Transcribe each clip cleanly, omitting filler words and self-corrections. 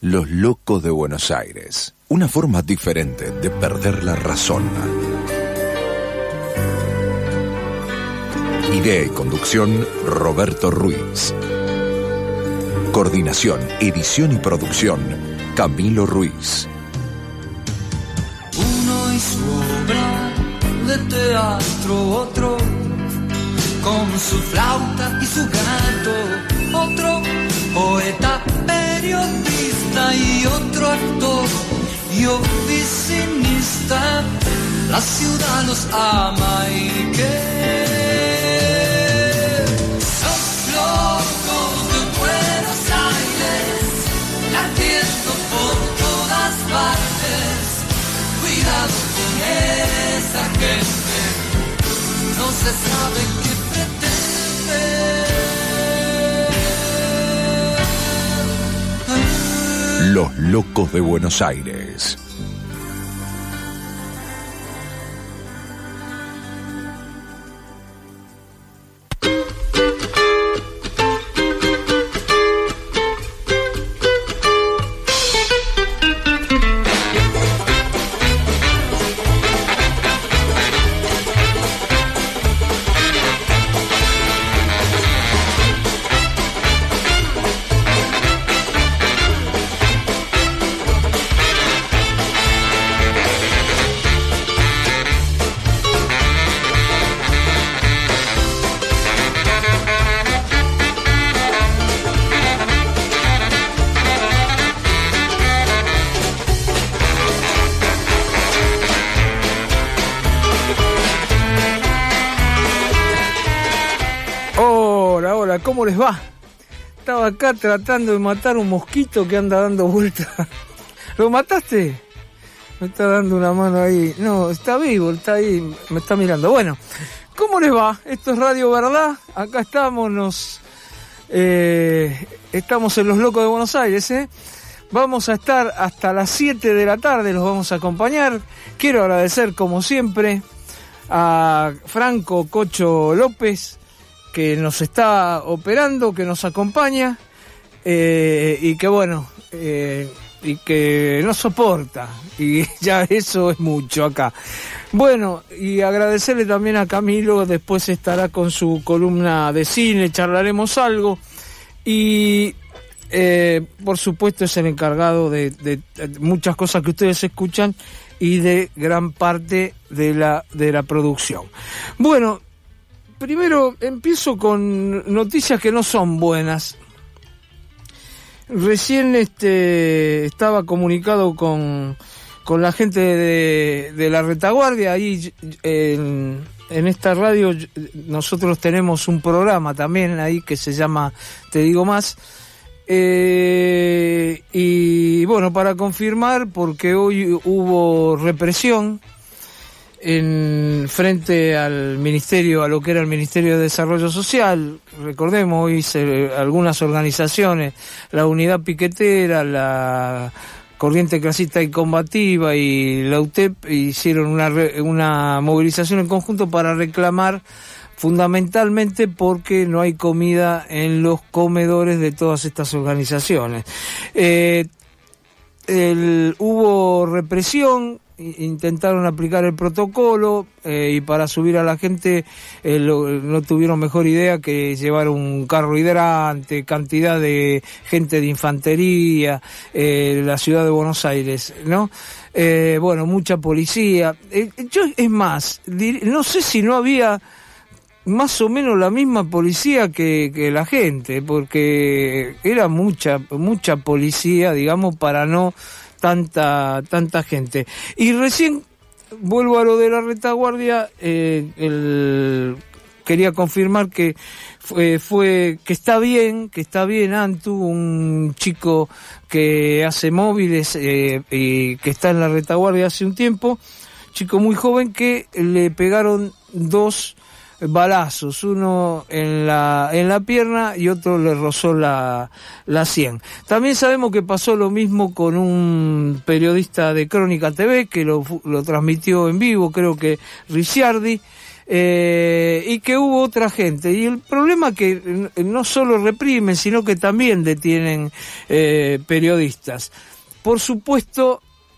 Los locos de Buenos Aires. Una forma diferente de perder la razón. Idea y conducción, Roberto Ruiz. Coordinación, edición y producción, Camilo Ruiz. Uno y su obra de teatro, otro con su flauta y su gato, otro poeta, periodista y otro actor y oficinista. La ciudad los ama y que los locos de Buenos Aires latiendo por todas partes. Cuidado con esa gente, no se sabe qué pretende. Los locos de Buenos Aires. ¿Cómo les va? Estaba acá tratando de matar un mosquito que anda dando vueltas. ¿Lo mataste? Me está dando una mano ahí. No, está vivo, está ahí, me está mirando. Bueno, ¿cómo les va? Esto es Radio Verdad. Acá estamos, estamos en Los Locos de Buenos Aires, Vamos a estar hasta las 7 de la tarde, los vamos a acompañar. Quiero agradecer, como siempre, a Franco Cocho López, que nos está operando, que nos acompaña, y que bueno, y que nos soporta, y ya eso es mucho acá. Bueno, y agradecerle también a Camilo, después estará con su columna de cine, charlaremos algo, y por supuesto es el encargado de muchas cosas que ustedes escuchan, y de gran parte de la producción. Bueno, primero empiezo con noticias que no son buenas. Recién estaba comunicado con la gente de la retaguardia. Ahí en esta radio nosotros tenemos un programa también ahí que se llama Te Digo Más. Y bueno, para confirmar, porque hoy hubo represión en frente al ministerio, a lo que era el Ministerio de Desarrollo Social. Recordemos, hoy algunas organizaciones, la Unidad Piquetera, la Corriente Clasista y Combativa y la UTEP hicieron una movilización en conjunto para reclamar, fundamentalmente porque no hay comida en los comedores de todas estas organizaciones. Hubo represión, intentaron aplicar el protocolo y para subir a la gente no tuvieron mejor idea que llevar un carro hidrante, cantidad de gente de infantería, la ciudad de Buenos Aires, ¿no? Bueno, mucha policía. Es más, no sé si no había más o menos la misma policía que la gente, porque era mucha policía, digamos, para no tanta gente. Y recién vuelvo a lo de la retaguardia, quería confirmar que que está bien Antu, un chico que hace móviles y que está en la retaguardia hace un tiempo, chico muy joven, que le pegaron 2 balazos, uno en la pierna y otro le rozó la sien. También sabemos que pasó lo mismo con un periodista de Crónica TV que lo transmitió en vivo, creo que Ricciardi. y que hubo otra gente. Y el problema es que no solo reprimen, sino que también detienen periodistas. Por supuesto,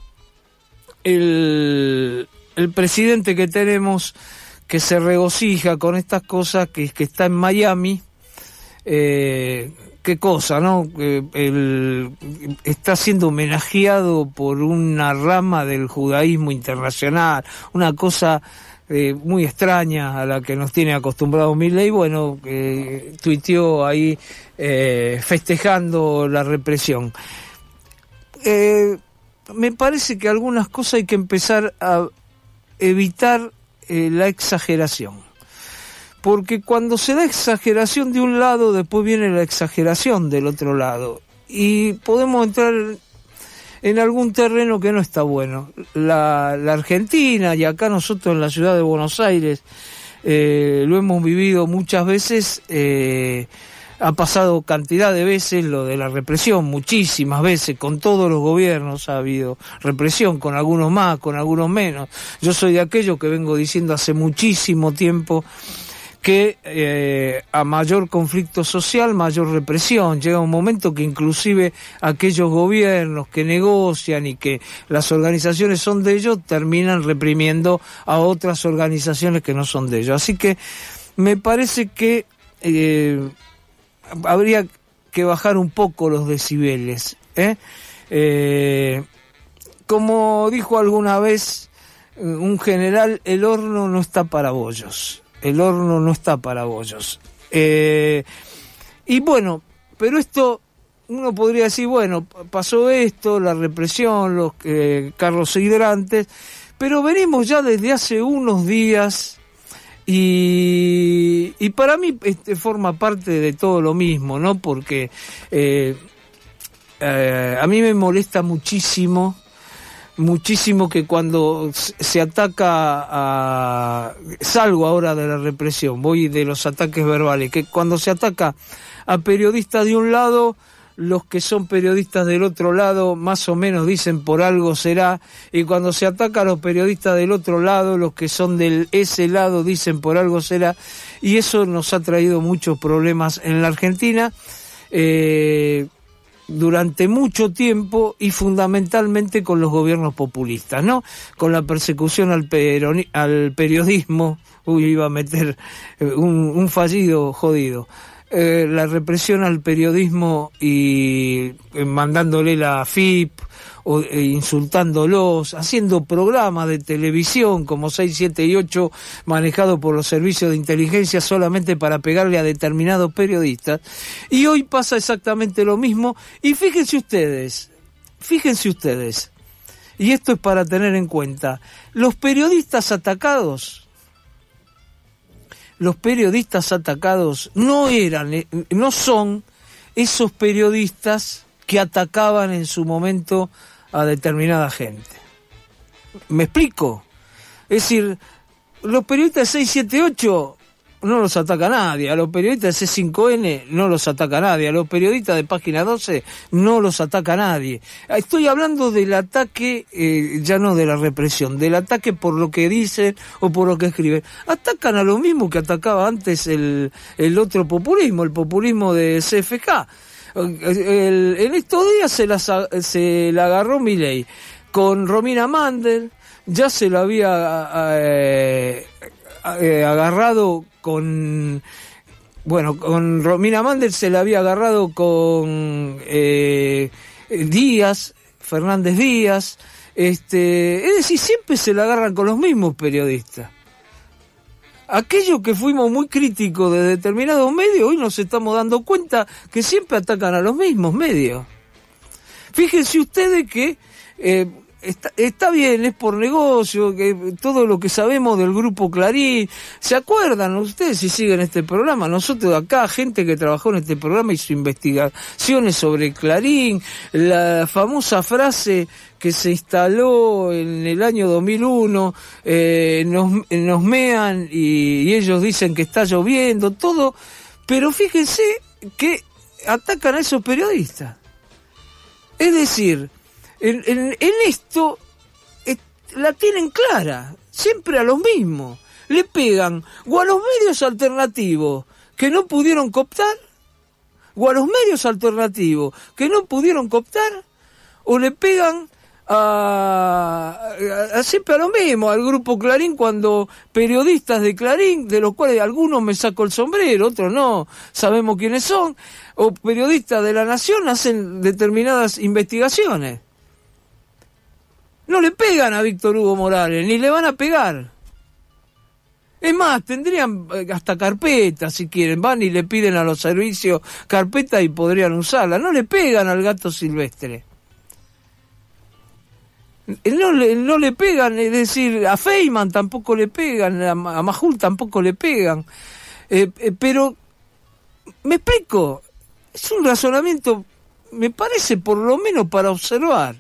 el presidente que tenemos, que se regocija con estas cosas, que está en Miami, qué cosa, ¿no? Está siendo homenajeado por una rama del judaísmo internacional, una cosa muy extraña a la que nos tiene acostumbrado Milei. Bueno, tuiteó ahí festejando la represión. Me parece que algunas cosas hay que empezar a evitar la exageración, porque cuando se da exageración de un lado, después viene la exageración del otro lado, y podemos entrar en algún terreno que no está bueno. La Argentina, y acá nosotros en la ciudad de Buenos Aires, lo hemos vivido muchas veces, ha pasado cantidad de veces lo de la represión, muchísimas veces, con todos los gobiernos ha habido represión, con algunos más, con algunos menos. Yo soy de aquellos que vengo diciendo hace muchísimo tiempo que a mayor conflicto social, mayor represión. Llega un momento que inclusive aquellos gobiernos que negocian y que las organizaciones son de ellos, terminan reprimiendo a otras organizaciones que no son de ellos. Así que me parece que habría que bajar un poco los decibeles, como dijo alguna vez un general, el horno no está para bollos. El horno no está para bollos. Y bueno, pero esto, uno podría decir, bueno, pasó esto, la represión, los carros hidrantes, pero venimos ya desde hace unos días. Y para mí forma parte de todo lo mismo, ¿no? Porque a mí me molesta muchísimo que cuando se ataca salgo ahora de la represión, voy de los ataques verbales, que cuando se ataca a periodistas de un lado, los que son periodistas del otro lado más o menos dicen por algo será, y cuando se ataca a los periodistas del otro lado, los que son de ese lado dicen por algo será, y eso nos ha traído muchos problemas en la Argentina durante mucho tiempo, y fundamentalmente con los gobiernos populistas, ¿no? Con la persecución al periodismo, iba a meter un fallido jodido. La represión al periodismo y mandándole la AFIP o insultándolos, haciendo programas de televisión como 6, 7 y 8 manejados por los servicios de inteligencia solamente para pegarle a determinados periodistas. Y hoy pasa exactamente lo mismo. Y fíjense ustedes, y esto es para tener en cuenta, los periodistas atacados no son esos periodistas que atacaban en su momento a determinada gente. ¿Me explico? Es decir, los periodistas de 6, 7, 8 no los ataca nadie, a los periodistas de C5N no los ataca nadie, a los periodistas de Página 12 no los ataca nadie. Estoy hablando del ataque, ya no de la represión, del ataque por lo que dicen o por lo que escriben. Atacan a lo mismo que atacaba antes el otro populismo, el populismo de CFK. En estos días se la agarró Milei con Romina Mandel, ya se lo había agarrado con Romina Mandel, se la había agarrado con Fernández Díaz, es decir, siempre se la agarran con los mismos periodistas. Aquellos que fuimos muy críticos de determinados medios, hoy nos estamos dando cuenta que siempre atacan a los mismos medios. Fíjense ustedes que está bien, es por negocio, que todo lo que sabemos del grupo Clarín. ¿Se acuerdan ustedes si siguen este programa? Nosotros acá, gente que trabajó en este programa, hizo investigaciones sobre Clarín, la famosa frase que se instaló en el año 2001, nos mean y ellos dicen que está lloviendo, todo, pero fíjense que atacan a esos periodistas. Es decir, en esto la tienen clara, siempre a los mismos. le pegan o a los medios alternativos que no pudieron cooptar, o a los medios alternativos que no pudieron cooptar, o le pegan siempre a lo mismo, al grupo Clarín, cuando periodistas de Clarín, de los cuales algunos me saco el sombrero, otros no, sabemos quiénes son, o periodistas de La Nación hacen determinadas investigaciones. No le pegan a Víctor Hugo Morales, ni le van a pegar. Es más, tendrían hasta carpeta, si quieren, van y le piden a los servicios carpeta y podrían usarla. No le pegan al gato silvestre. No le pegan, es decir, a Feynman tampoco le pegan, a Majul tampoco le pegan. Pero, me explico, es un razonamiento, me parece, por lo menos para observar.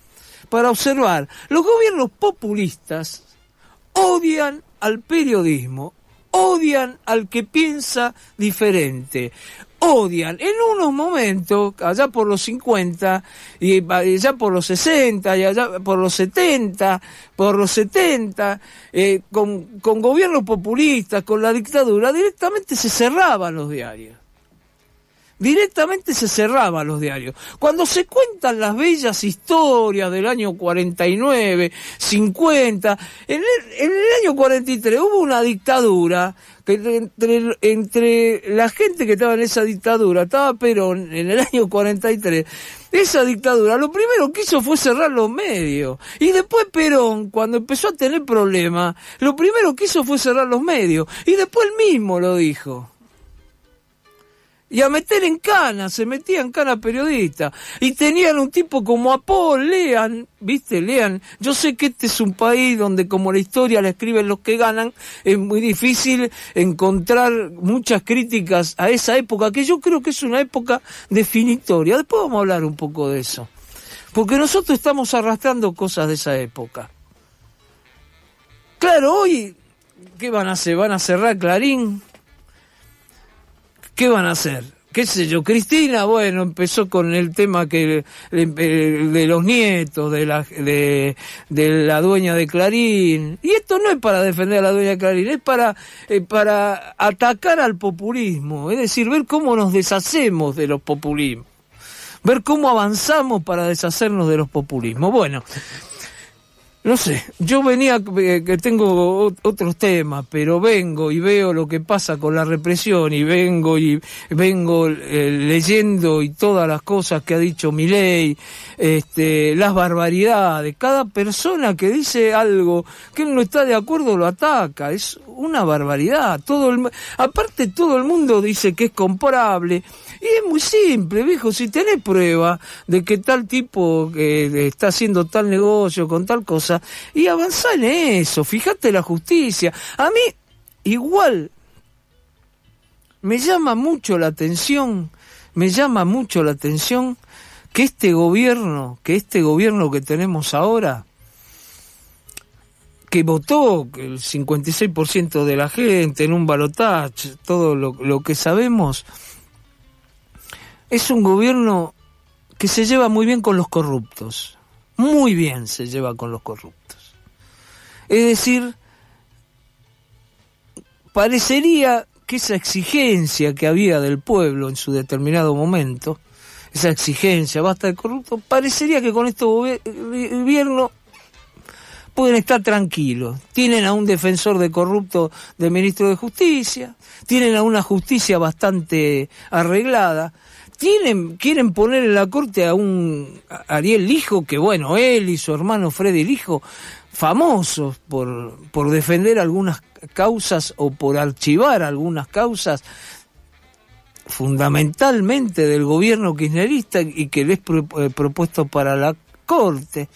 Los gobiernos populistas odian al periodismo, odian al que piensa diferente, odian en unos momentos, allá por los 50, y allá por los 60, y allá por los 70, con gobiernos populistas, con la dictadura, directamente se cerraban los diarios. Cuando se cuentan las bellas historias del año 49, 50, en el año 43 hubo una dictadura que entre la gente que estaba en esa dictadura, estaba Perón en el año 43, esa dictadura lo primero que hizo fue cerrar los medios. Y después Perón, cuando empezó a tener problemas, lo primero que hizo fue cerrar los medios. Y después él mismo lo dijo. Y a meter en cana, se metía en cana periodista. Y tenían un tipo como Apol, lean. Yo sé que este es un país donde, como la historia la escriben los que ganan, es muy difícil encontrar muchas críticas a esa época, que yo creo que es una época definitoria. Después vamos a hablar un poco de eso. Porque nosotros estamos arrastrando cosas de esa época. Claro, hoy, ¿qué van a hacer? ¿Van a cerrar Clarín? ¿Qué van a hacer? ¿Qué sé yo? Cristina, bueno, empezó con el tema de los nietos, de la dueña de Clarín. Y esto no es para defender a la dueña de Clarín, es para atacar al populismo. Es decir, ver cómo nos deshacemos de los populismos. Ver cómo avanzamos para deshacernos de los populismos. Bueno, no sé, yo venía, que tengo otros temas, pero vengo y veo lo que pasa con la represión y vengo leyendo y todas las cosas que ha dicho Milei, las barbaridades. Cada persona que dice algo que él no está de acuerdo lo ataca, es una barbaridad. Aparte todo el mundo dice que es comparable. Y es muy simple, viejo, si tenés prueba de que tal tipo que está haciendo tal negocio con tal cosa, y avanzá en eso, fíjate la justicia. A mí, igual, me llama mucho la atención que este gobierno que tenemos ahora, que votó el 56% de la gente en un balotaje, todo lo que sabemos, es un gobierno que se lleva muy bien con los corruptos. Muy bien se lleva con los corruptos. Es decir, parecería que esa exigencia que había del pueblo en su determinado momento, esa exigencia, basta de corrupto, parecería que con este gobierno pueden estar tranquilos. Tienen a un defensor de corrupto de ministro de Justicia, tienen a una justicia bastante arreglada. Quieren poner en la corte a un Ariel Lijo, que bueno, él y su hermano Freddy Lijo, famosos por defender algunas causas o por archivar algunas causas fundamentalmente del gobierno kirchnerista y que les propuesto para la corte.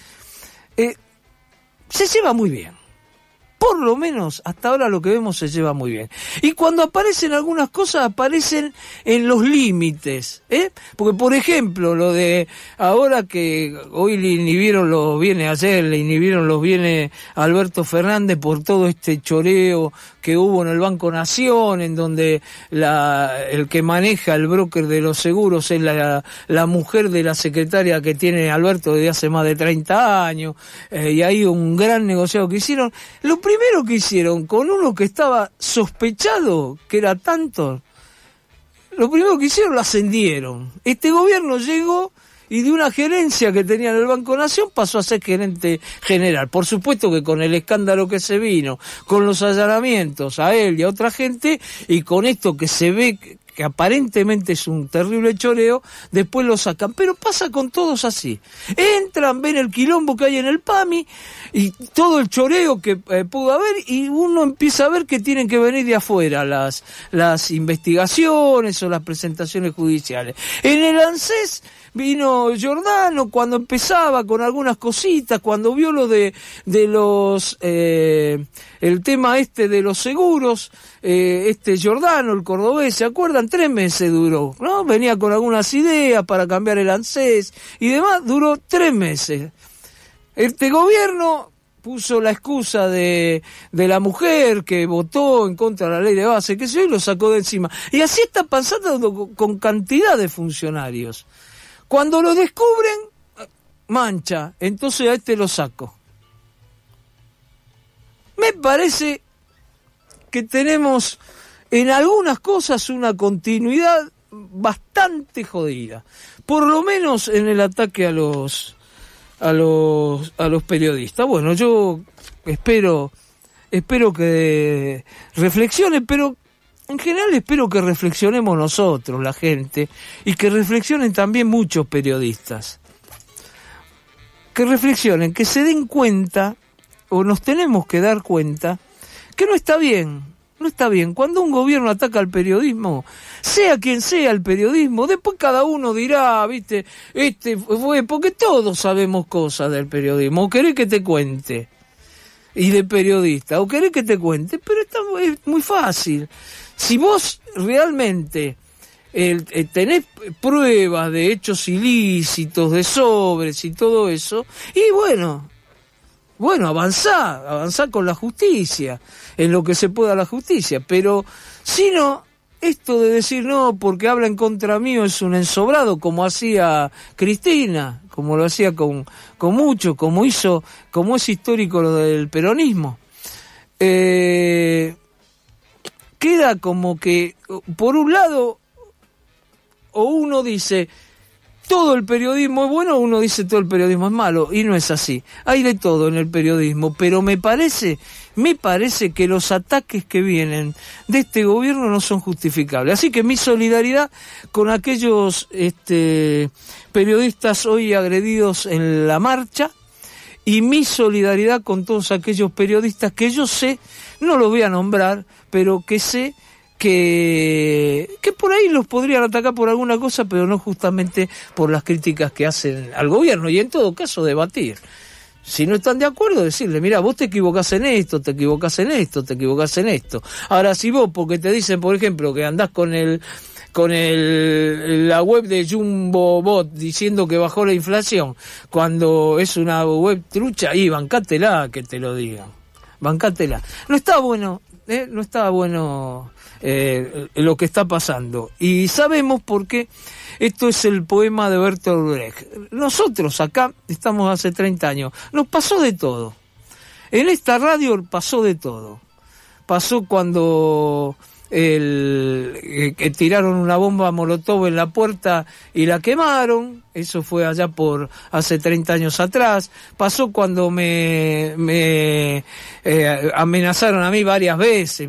Se lleva muy bien. Por lo menos hasta ahora lo que vemos se lleva muy bien. Y cuando aparecen algunas cosas, aparecen en los límites, Porque, por ejemplo, lo de ahora que hoy le inhibieron los bienes Alberto Fernández por todo este choreo que hubo en el Banco Nación, en donde el que maneja el broker de los seguros es la mujer de la secretaria que tiene Alberto desde hace más de 30 años, y hay un gran negociado que hicieron. Lo primero primero que hicieron con uno que estaba sospechado, que era tanto, lo primero que hicieron lo ascendieron. Este gobierno llegó y de una gerencia que tenía en el Banco Nación pasó a ser gerente general. Por supuesto que con el escándalo que se vino, con los allanamientos a él y a otra gente, y con esto que se ve que aparentemente es un terrible choreo, después lo sacan. Pero pasa con todos así. Entran, ven el quilombo que hay en el PAMI y todo el choreo que pudo haber, y uno empieza a ver que tienen que venir de afuera las investigaciones o las presentaciones judiciales. En el ANSES vino Giordano cuando empezaba con algunas cositas, cuando vio lo de los el tema de los seguros, Giordano, el cordobés, ¿se acuerdan? 3 meses duró, ¿no? Venía con algunas ideas para cambiar el ANSES y demás, duró 3 meses. Este gobierno puso la excusa de la mujer que votó en contra de la ley de base, que se, y lo sacó de encima. Y así está pasando con cantidad de funcionarios. Cuando lo descubren, mancha, entonces a lo saco. Me parece que tenemos en algunas cosas una continuidad bastante jodida. Por lo menos en el ataque a los periodistas. Bueno, yo espero que reflexionen, pero en general espero que reflexionemos nosotros, la gente, y que reflexionen también muchos periodistas. Que reflexionen, que se den cuenta, o nos tenemos que dar cuenta, que no está bien. No está bien. Cuando un gobierno ataca al periodismo, sea quien sea el periodismo, después cada uno dirá, viste, fue, porque todos sabemos cosas del periodismo. ¿O querés que te cuente? Y de periodista, ¿o querés que te cuente? Pero es muy fácil. Si vos realmente tenés pruebas de hechos ilícitos, de sobres y todo eso, y bueno, avanzá con la justicia, en lo que se pueda la justicia, pero si no, esto de decir no, porque habla en contra mío es un ensobrado, como hacía Cristina, como lo hacía con mucho, como es histórico lo del peronismo. Queda como que, por un lado, o uno dice todo el periodismo es bueno, o uno dice todo el periodismo es malo, y no es así. Hay de todo en el periodismo, pero me parece que los ataques que vienen de este gobierno no son justificables. Así que mi solidaridad con aquellos periodistas hoy agredidos en la marcha, y mi solidaridad con todos aquellos periodistas que yo sé, no los voy a nombrar, pero que sé que por ahí los podrían atacar por alguna cosa, pero no justamente por las críticas que hacen al gobierno, y en todo caso debatir. Si no están de acuerdo, decirle, mira, vos te equivocás en esto, te equivocás en esto, te equivocás en esto. Ahora, si vos, porque te dicen, por ejemplo, que andás con la web de Jumbo Bot diciendo que bajó la inflación, cuando es una web trucha, y bancátela, que te lo digan. Bancátela. No está bueno, no está bueno lo que está pasando. Y sabemos por qué. Esto es el poema de Bertolt Brecht. Nosotros acá estamos hace 30 años. Nos pasó de todo. En esta radio pasó de todo. Pasó cuando que tiraron una bomba Molotov en la puerta y la quemaron. Eso fue allá por hace 30 años atrás. Pasó cuando me amenazaron a mí varias veces.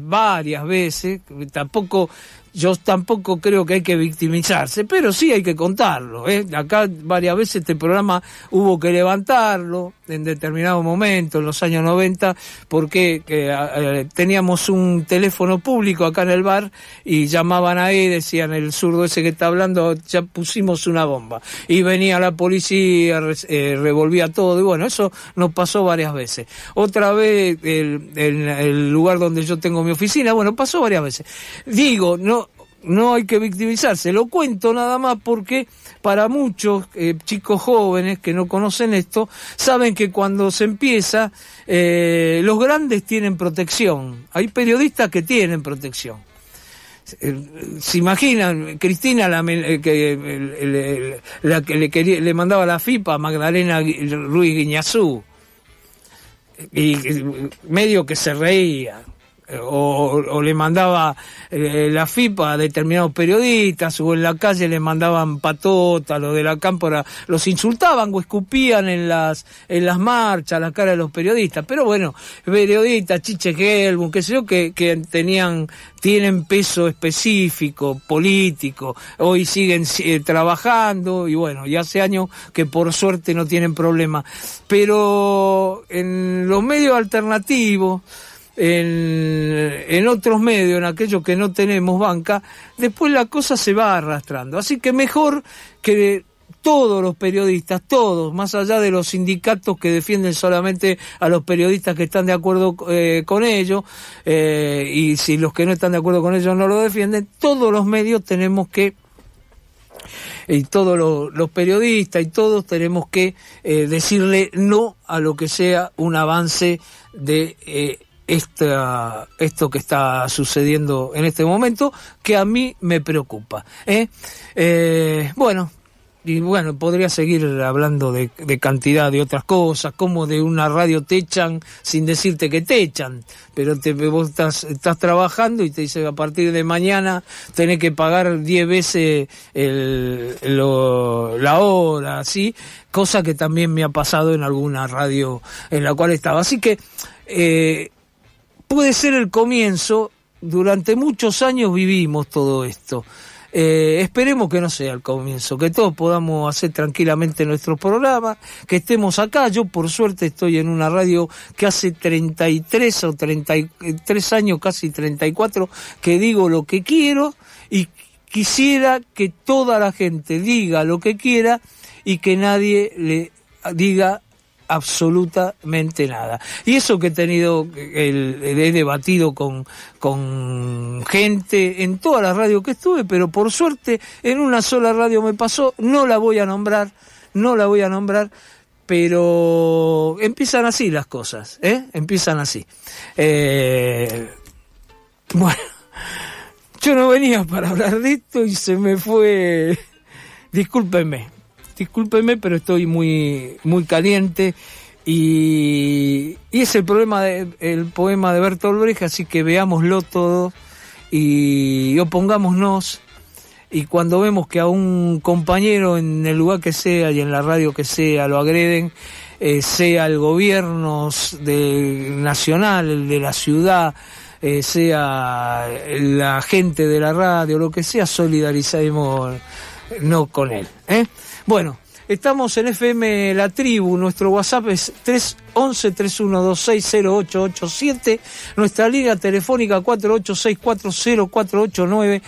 Yo tampoco creo que hay que victimizarse, pero sí hay que contarlo, Acá varias veces este programa hubo que levantarlo en determinado momento, en los años 90, porque teníamos un teléfono público acá en el bar y llamaban ahí, decían, el zurdo ese que está hablando, ya pusimos una bomba. Y venía la policía, revolvía todo, y bueno, eso nos pasó varias veces. Otra vez, en el lugar donde yo tengo mi oficina, bueno, pasó varias veces. Digo, no hay que victimizarse, lo cuento nada más porque para muchos chicos jóvenes que no conocen esto, saben que cuando se empieza, los grandes tienen protección, hay periodistas que tienen protección. ¿Se imaginan? Cristina, la que le mandaba la FIPA a Magdalena Ruiz Guiñazú, y medio que se reía. O le mandaba la FIPA a determinados periodistas, o en la calle le mandaban patota, los de la cámpora los insultaban o escupían en las marchas a la cara de los periodistas. Pero bueno, periodistas, Chiche Helbun, qué sé yo, que tienen peso específico, político, hoy siguen trabajando, y bueno, y hace años que por suerte no tienen problema. Pero en los medios alternativos, en otros medios, en aquellos que no tenemos banca, después la cosa se va arrastrando. Así que mejor que todos los periodistas, todos, más allá de los sindicatos que defienden solamente a los periodistas que están de acuerdo con ellos, y si los que no están de acuerdo con ellos no lo defienden, todos los medios tenemos que, y todos los periodistas y todos tenemos que decirle no a lo que sea un avance de esto que está sucediendo en este momento, que a mí me preocupa. Bueno, podría seguir hablando de cantidad de otras cosas, como de una radio te echan sin decirte que te echan, pero vos estás trabajando y te dice a partir de mañana tenés que pagar 10 veces la hora, ¿sí? Cosa que también me ha pasado en alguna radio en la cual estaba. Así que puede ser el comienzo. Durante muchos años vivimos todo esto. Esperemos que no sea el comienzo, que todos podamos hacer tranquilamente nuestro programa, que estemos acá. Yo por suerte estoy en una radio que hace 33 o 33 años, casi 34, que digo lo que quiero, y quisiera que toda la gente diga lo que quiera y que nadie le diga absolutamente nada. Y eso que he tenido, he debatido con gente en todas las radios que estuve, pero por suerte en una sola radio me pasó, no la voy a nombrar, pero empiezan así las cosas, empiezan así. Bueno, yo no venía para hablar de esto y se me fue, discúlpenme, pero estoy muy caliente, y es el poema de Bertolt Brecht, así que veámoslo todo y opongámonos, y cuando vemos que a un compañero en el lugar que sea y en la radio que sea lo agreden, sea el gobierno nacional, el de la ciudad, sea la gente de la radio, lo que sea, solidarizaremos no con él. Bueno, estamos en FM La Tribu, nuestro WhatsApp es 311-3126-0887, nuestra línea telefónica 48640489,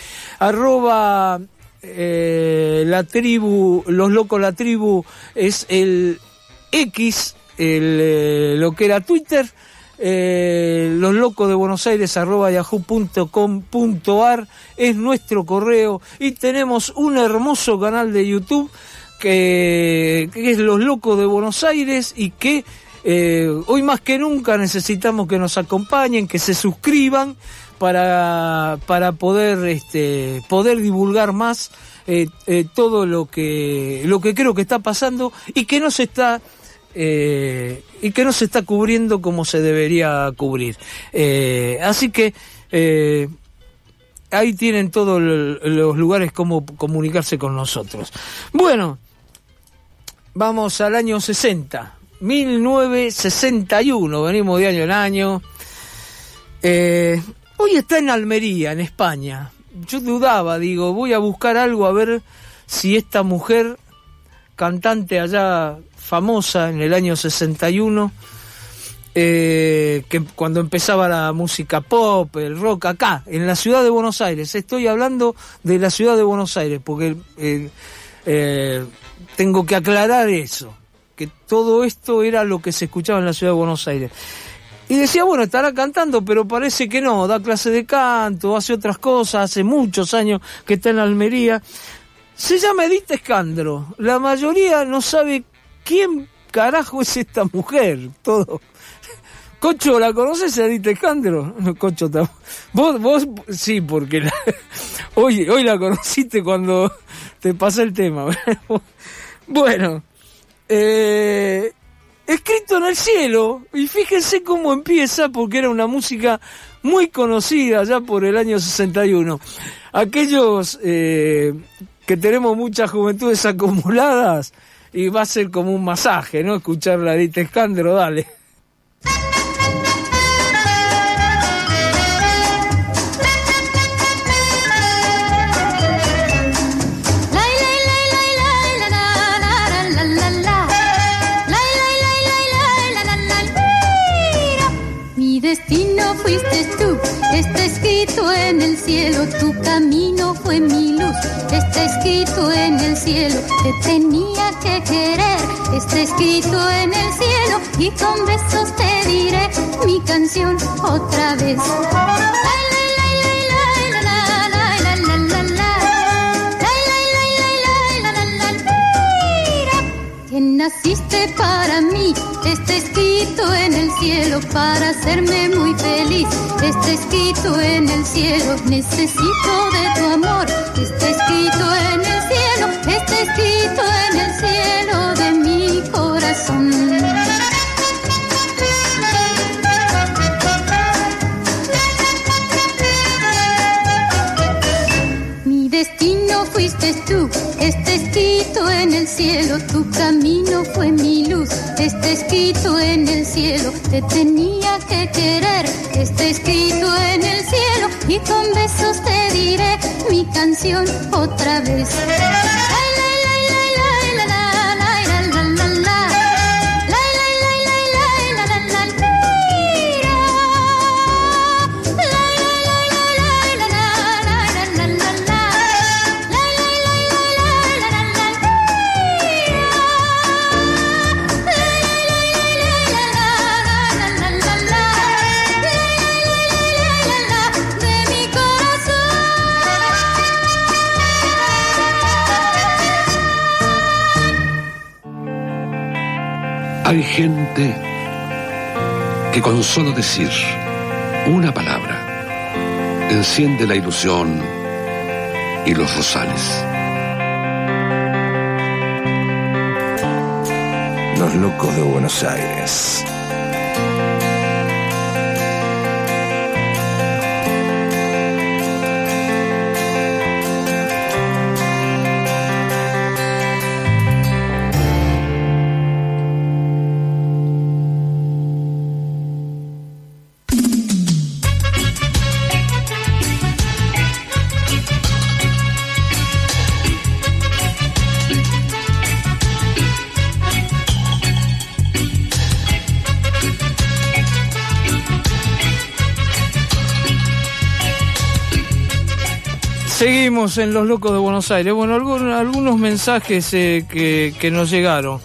@ La Tribu, Los Locos La Tribu es el X, lo que era Twitter, Los Locos de Buenos Aires @yahoo.com.ar es nuestro correo, y tenemos un hermoso canal de YouTube que es Los Locos de Buenos Aires, y que hoy más que nunca necesitamos que nos acompañen, que se suscriban para poder divulgar más todo lo que creo que está pasando y que no se está cubriendo como se debería cubrir. Así que ahí tienen todos los lugares como comunicarse con nosotros. Bueno, vamos al año 60, 1961, venimos de año en año. Hoy está en Almería, en España. Yo dudaba, digo, voy a buscar algo a ver si esta mujer, cantante allá famosa en el año 61, que cuando empezaba la música pop, el rock, acá, en la ciudad de Buenos Aires. Estoy hablando de la ciudad de Buenos Aires, porque tengo que aclarar eso, que todo esto era lo que se escuchaba en la ciudad de Buenos Aires. Y decía, bueno, estará cantando, pero parece que no, da clase de canto, hace otras cosas, hace muchos años que está en Almería. Se llama Edith Escandro. La mayoría no sabe quién carajo es esta mujer, todo. Cocho, ¿la conoces a Edith Escandro? No, Cocho, vos sí, porque hoy la conociste cuando te pasé el tema. Bueno, escritora Escrito en el cielo. Y fíjense cómo empieza, porque era una música muy conocida ya por el año 61. Aquellos que tenemos muchas juventudes acumuladas, y va a ser como un masaje, ¿no? Escuchar la Edith Escandro, dale. Mi destino fuiste tú, está escrito en el cielo, tu camino fue mi luz, está escrito en el cielo, te tenía que querer, está escrito en el cielo, y con besos te diré mi canción otra vez. Que naciste para mí, está escrito en el cielo, para hacerme muy feliz, está escrito en el cielo, necesito de tu amor, está escrito en el cielo, está escrito en el cielo de mi corazón. Mi destino fuiste tú, está escrito en el cielo, tu camino fue mi luz, está escrito en el cielo, te tenía que querer, está escrito en el cielo, y con besos te diré mi canción otra vez. Hay gente que con solo decir una palabra enciende la ilusión y los rosales. Los locos de Buenos Aires. Seguimos en Los Locos de Buenos Aires. Bueno, algunos mensajes que nos llegaron.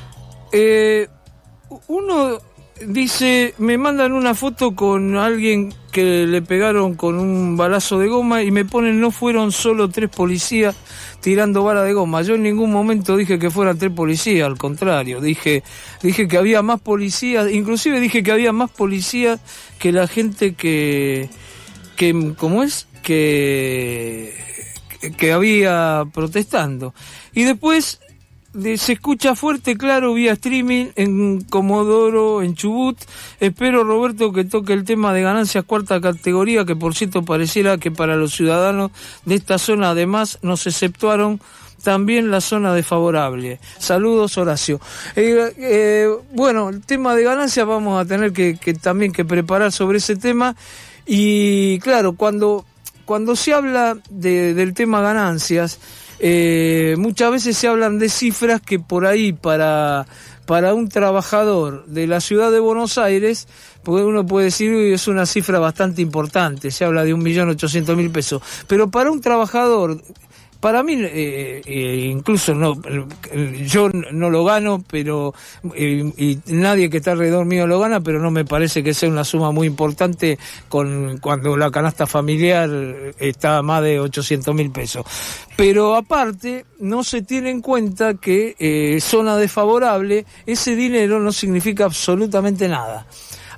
Uno dice, me mandan una foto con alguien que le pegaron con un balazo de goma y me ponen, no fueron solo 3 policías tirando bala de goma. Yo en ningún momento dije que fueran 3 policías, al contrario, dije que había más policías, inclusive dije que había más policías que la gente que ¿cómo es? Que había protestando. Y después se escucha fuerte, claro, vía streaming en Comodoro, en Chubut. Espero, Roberto, que toque el tema de ganancias 4ª categoría, que por cierto pareciera que para los ciudadanos de esta zona además nos exceptuaron también la zona desfavorable. Saludos, Horacio. Bueno, el tema de ganancias vamos a tener que también que preparar sobre ese tema. Y claro, cuando se habla del tema ganancias, muchas veces se hablan de cifras que por ahí para un trabajador de la ciudad de Buenos Aires, porque uno puede decir es una cifra bastante importante, se habla de 1.800.000 pesos, pero para un trabajador, para mí, incluso yo no lo gano, pero y nadie que está alrededor mío lo gana, pero no me parece que sea una suma muy importante cuando la canasta familiar está a más de 800.000 pesos. Pero aparte, no se tiene en cuenta que zona desfavorable, ese dinero no significa absolutamente nada.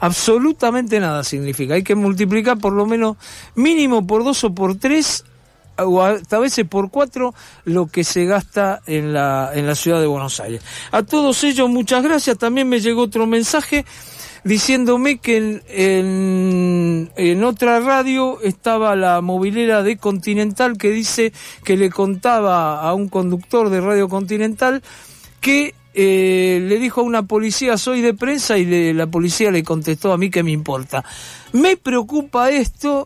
Absolutamente nada significa. Hay que multiplicar por lo menos mínimo por 2 o por 3 o hasta a veces por 4 lo que se gasta en la ciudad de Buenos Aires. A todos ellos muchas gracias. También me llegó otro mensaje diciéndome que en otra radio estaba la movilera de Continental, que dice que le contaba a un conductor de Radio Continental que le dijo a una policía: soy de prensa, y la policía le contestó: a mí qué me importa. Me preocupa esto,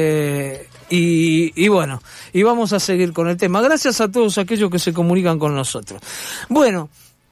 y bueno, y vamos a seguir con el tema. Gracias a todos aquellos que se comunican con nosotros. Bueno,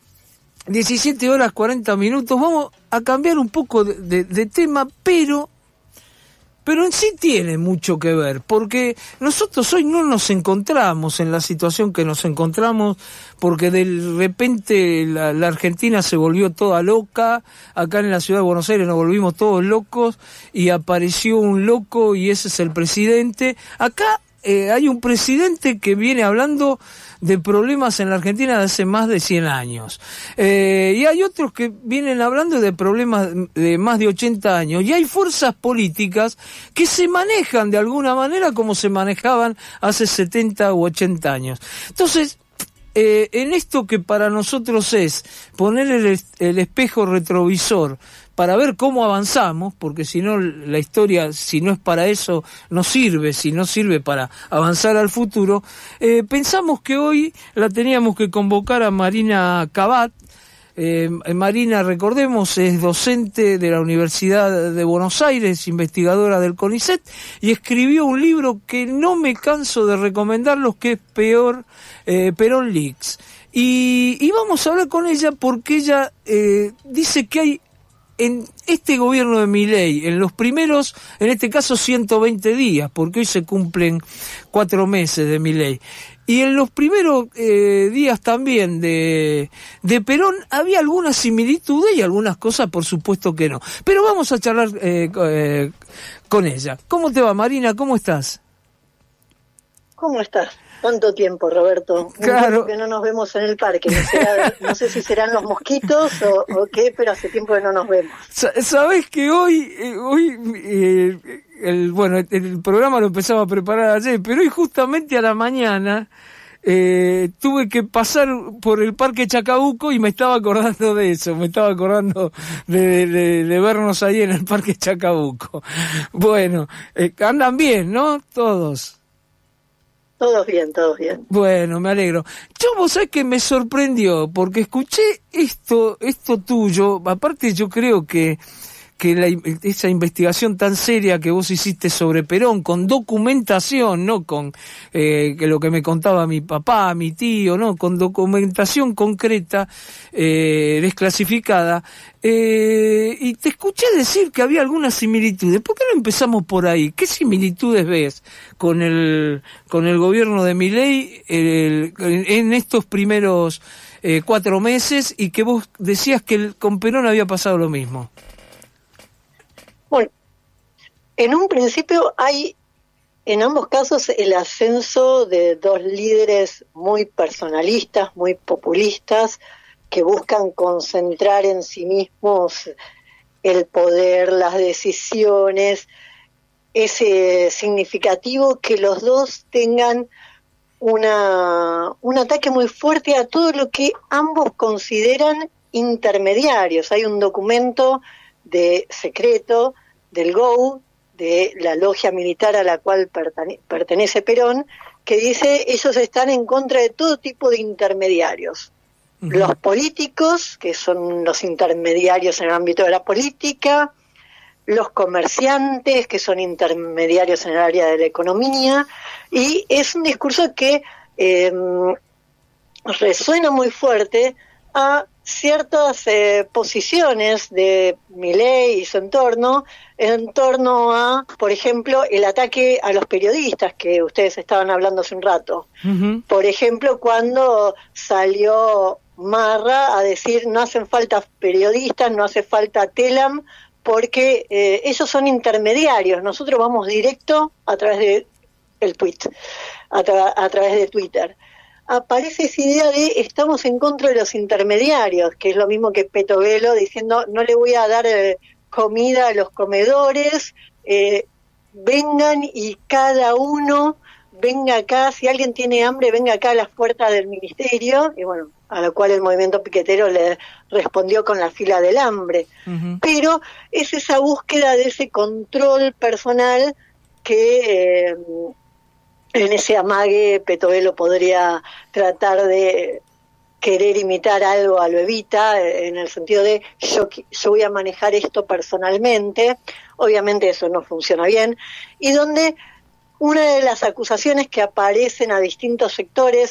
17:40. Vamos a cambiar un poco de tema, pero en sí tiene mucho que ver, porque nosotros hoy no nos encontramos en la situación que nos encontramos, porque de repente la Argentina se volvió toda loca. Acá en la ciudad de Buenos Aires nos volvimos todos locos, y apareció un loco, y ese es el presidente. Acá hay un presidente que viene hablando de problemas en la Argentina de hace más de 100 años. Y hay otros que vienen hablando de problemas de más de 80 años. Y hay fuerzas políticas que se manejan de alguna manera como se manejaban hace 70 u 80 años. Entonces, en esto que para nosotros es poner el espejo retrovisor para ver cómo avanzamos, porque si no la historia, si no es para eso, no sirve, si no sirve para avanzar al futuro, pensamos que hoy la teníamos que convocar a Marina Cabat. Marina, recordemos, es docente de la Universidad de Buenos Aires, investigadora del CONICET, y escribió un libro que no me canso de recomendarlos, que es Perón Leaks. Y vamos a hablar con ella porque ella dice que hay en este gobierno de Milei, en los primeros, en este caso 120 días, porque hoy se cumplen 4 meses de Milei, y en los primeros días también de Perón había algunas similitudes y algunas cosas por supuesto que no. Pero vamos a charlar con ella. ¿Cómo te va, Marina? ¿Cómo estás? ¿Cómo estás? ¿Cuánto tiempo, Roberto? Claro. Que no nos vemos en el parque. No sé si serán los mosquitos o qué, pero hace tiempo que no nos vemos. Sabés que hoy el programa lo empezaba a preparar ayer, pero hoy justamente a la mañana tuve que pasar por el Parque Chacabuco y me estaba acordando de eso, me estaba acordando de vernos ahí en el Parque Chacabuco. Bueno, andan bien, ¿no? Todos. Todos bien, todos bien. Bueno, me alegro. Vos sabés que me sorprendió, porque escuché esto tuyo. Aparte, yo creo que esa investigación tan seria que vos hiciste sobre Perón, con documentación, no con que lo que me contaba mi papá, mi tío, no, con documentación concreta, desclasificada, y te escuché decir que había algunas similitudes. ¿Por qué no empezamos por ahí? ¿Qué similitudes ves con el gobierno de Milei en estos primeros 4 meses, y que vos decías que con Perón había pasado lo mismo? Bueno, en un principio hay en ambos casos el ascenso de 2 líderes muy personalistas, muy populistas, que buscan concentrar en sí mismos el poder, las decisiones. Es significativo que los dos tengan un ataque muy fuerte a todo lo que ambos consideran intermediarios. Hay un documento secreto del GOU, de la logia militar a la cual pertenece Perón, que dice: ellos están en contra de todo tipo de intermediarios. Uh-huh. Los políticos, que son los intermediarios en el ámbito de la política, los comerciantes, que son intermediarios en el área de la economía, y es un discurso que resuena muy fuerte a ciertas posiciones de Milei y su entorno, en torno a, por ejemplo, el ataque a los periodistas, que ustedes estaban hablando hace un rato. Uh-huh. Por ejemplo, cuando salió Marra a decir: no hacen falta periodistas, no hace falta Telam, porque ellos son intermediarios, nosotros vamos directo a través de el tweet, a través de Twitter. Aparece esa idea de estamos en contra de los intermediarios, que es lo mismo que Peto Velo diciendo: no le voy a dar comida a los comedores, vengan y cada uno venga acá, si alguien tiene hambre, venga acá a las puertas del ministerio, y bueno, a lo cual el movimiento piquetero le respondió con la fila del hambre. Pero es esa búsqueda de ese control personal que en ese amague Petovelo podría tratar de querer imitar algo a lo Evita, en el sentido de yo voy a manejar esto personalmente. Obviamente eso no funciona bien, y donde una de las acusaciones que aparecen a distintos sectores,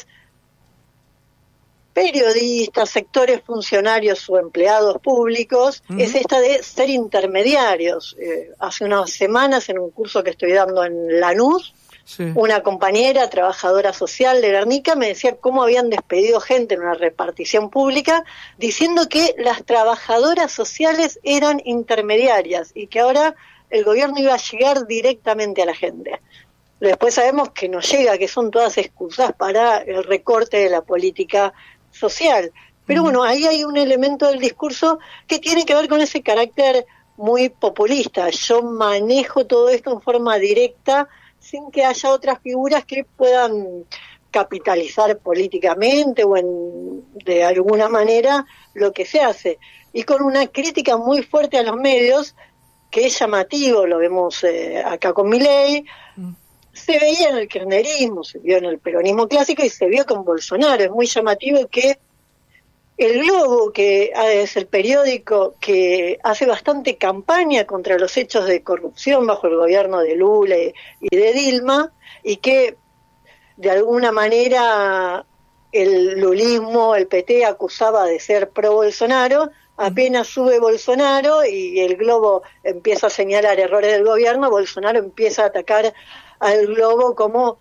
periodistas, sectores funcionarios o empleados públicos, es esta de ser intermediarios. Hace unas semanas, en un curso que estoy dando en Lanús, una compañera trabajadora social de Guernica me decía cómo habían despedido gente en una repartición pública, diciendo que las trabajadoras sociales eran intermediarias y que ahora el gobierno iba a llegar directamente a la gente. Después sabemos que no llega, que son todas excusas para el recorte de la política social. Pero bueno, ahí hay un elemento del discurso que tiene que ver con ese carácter muy populista. Yo manejo todo esto en forma directa, sin que haya otras figuras que puedan capitalizar políticamente o de alguna manera lo que se hace. Y con una crítica muy fuerte a los medios, que es llamativo, lo vemos acá con Milei, se veía en el kirchnerismo, se vio en el peronismo clásico y se vio con Bolsonaro. Es muy llamativo que El Globo, que es el periódico que hace bastante campaña contra los hechos de corrupción bajo el gobierno de Lula y de Dilma, y que de alguna manera el lulismo, el PT, acusaba de ser pro Bolsonaro, apenas sube Bolsonaro y el Globo empieza a señalar errores del gobierno, Bolsonaro empieza a atacar al Globo como,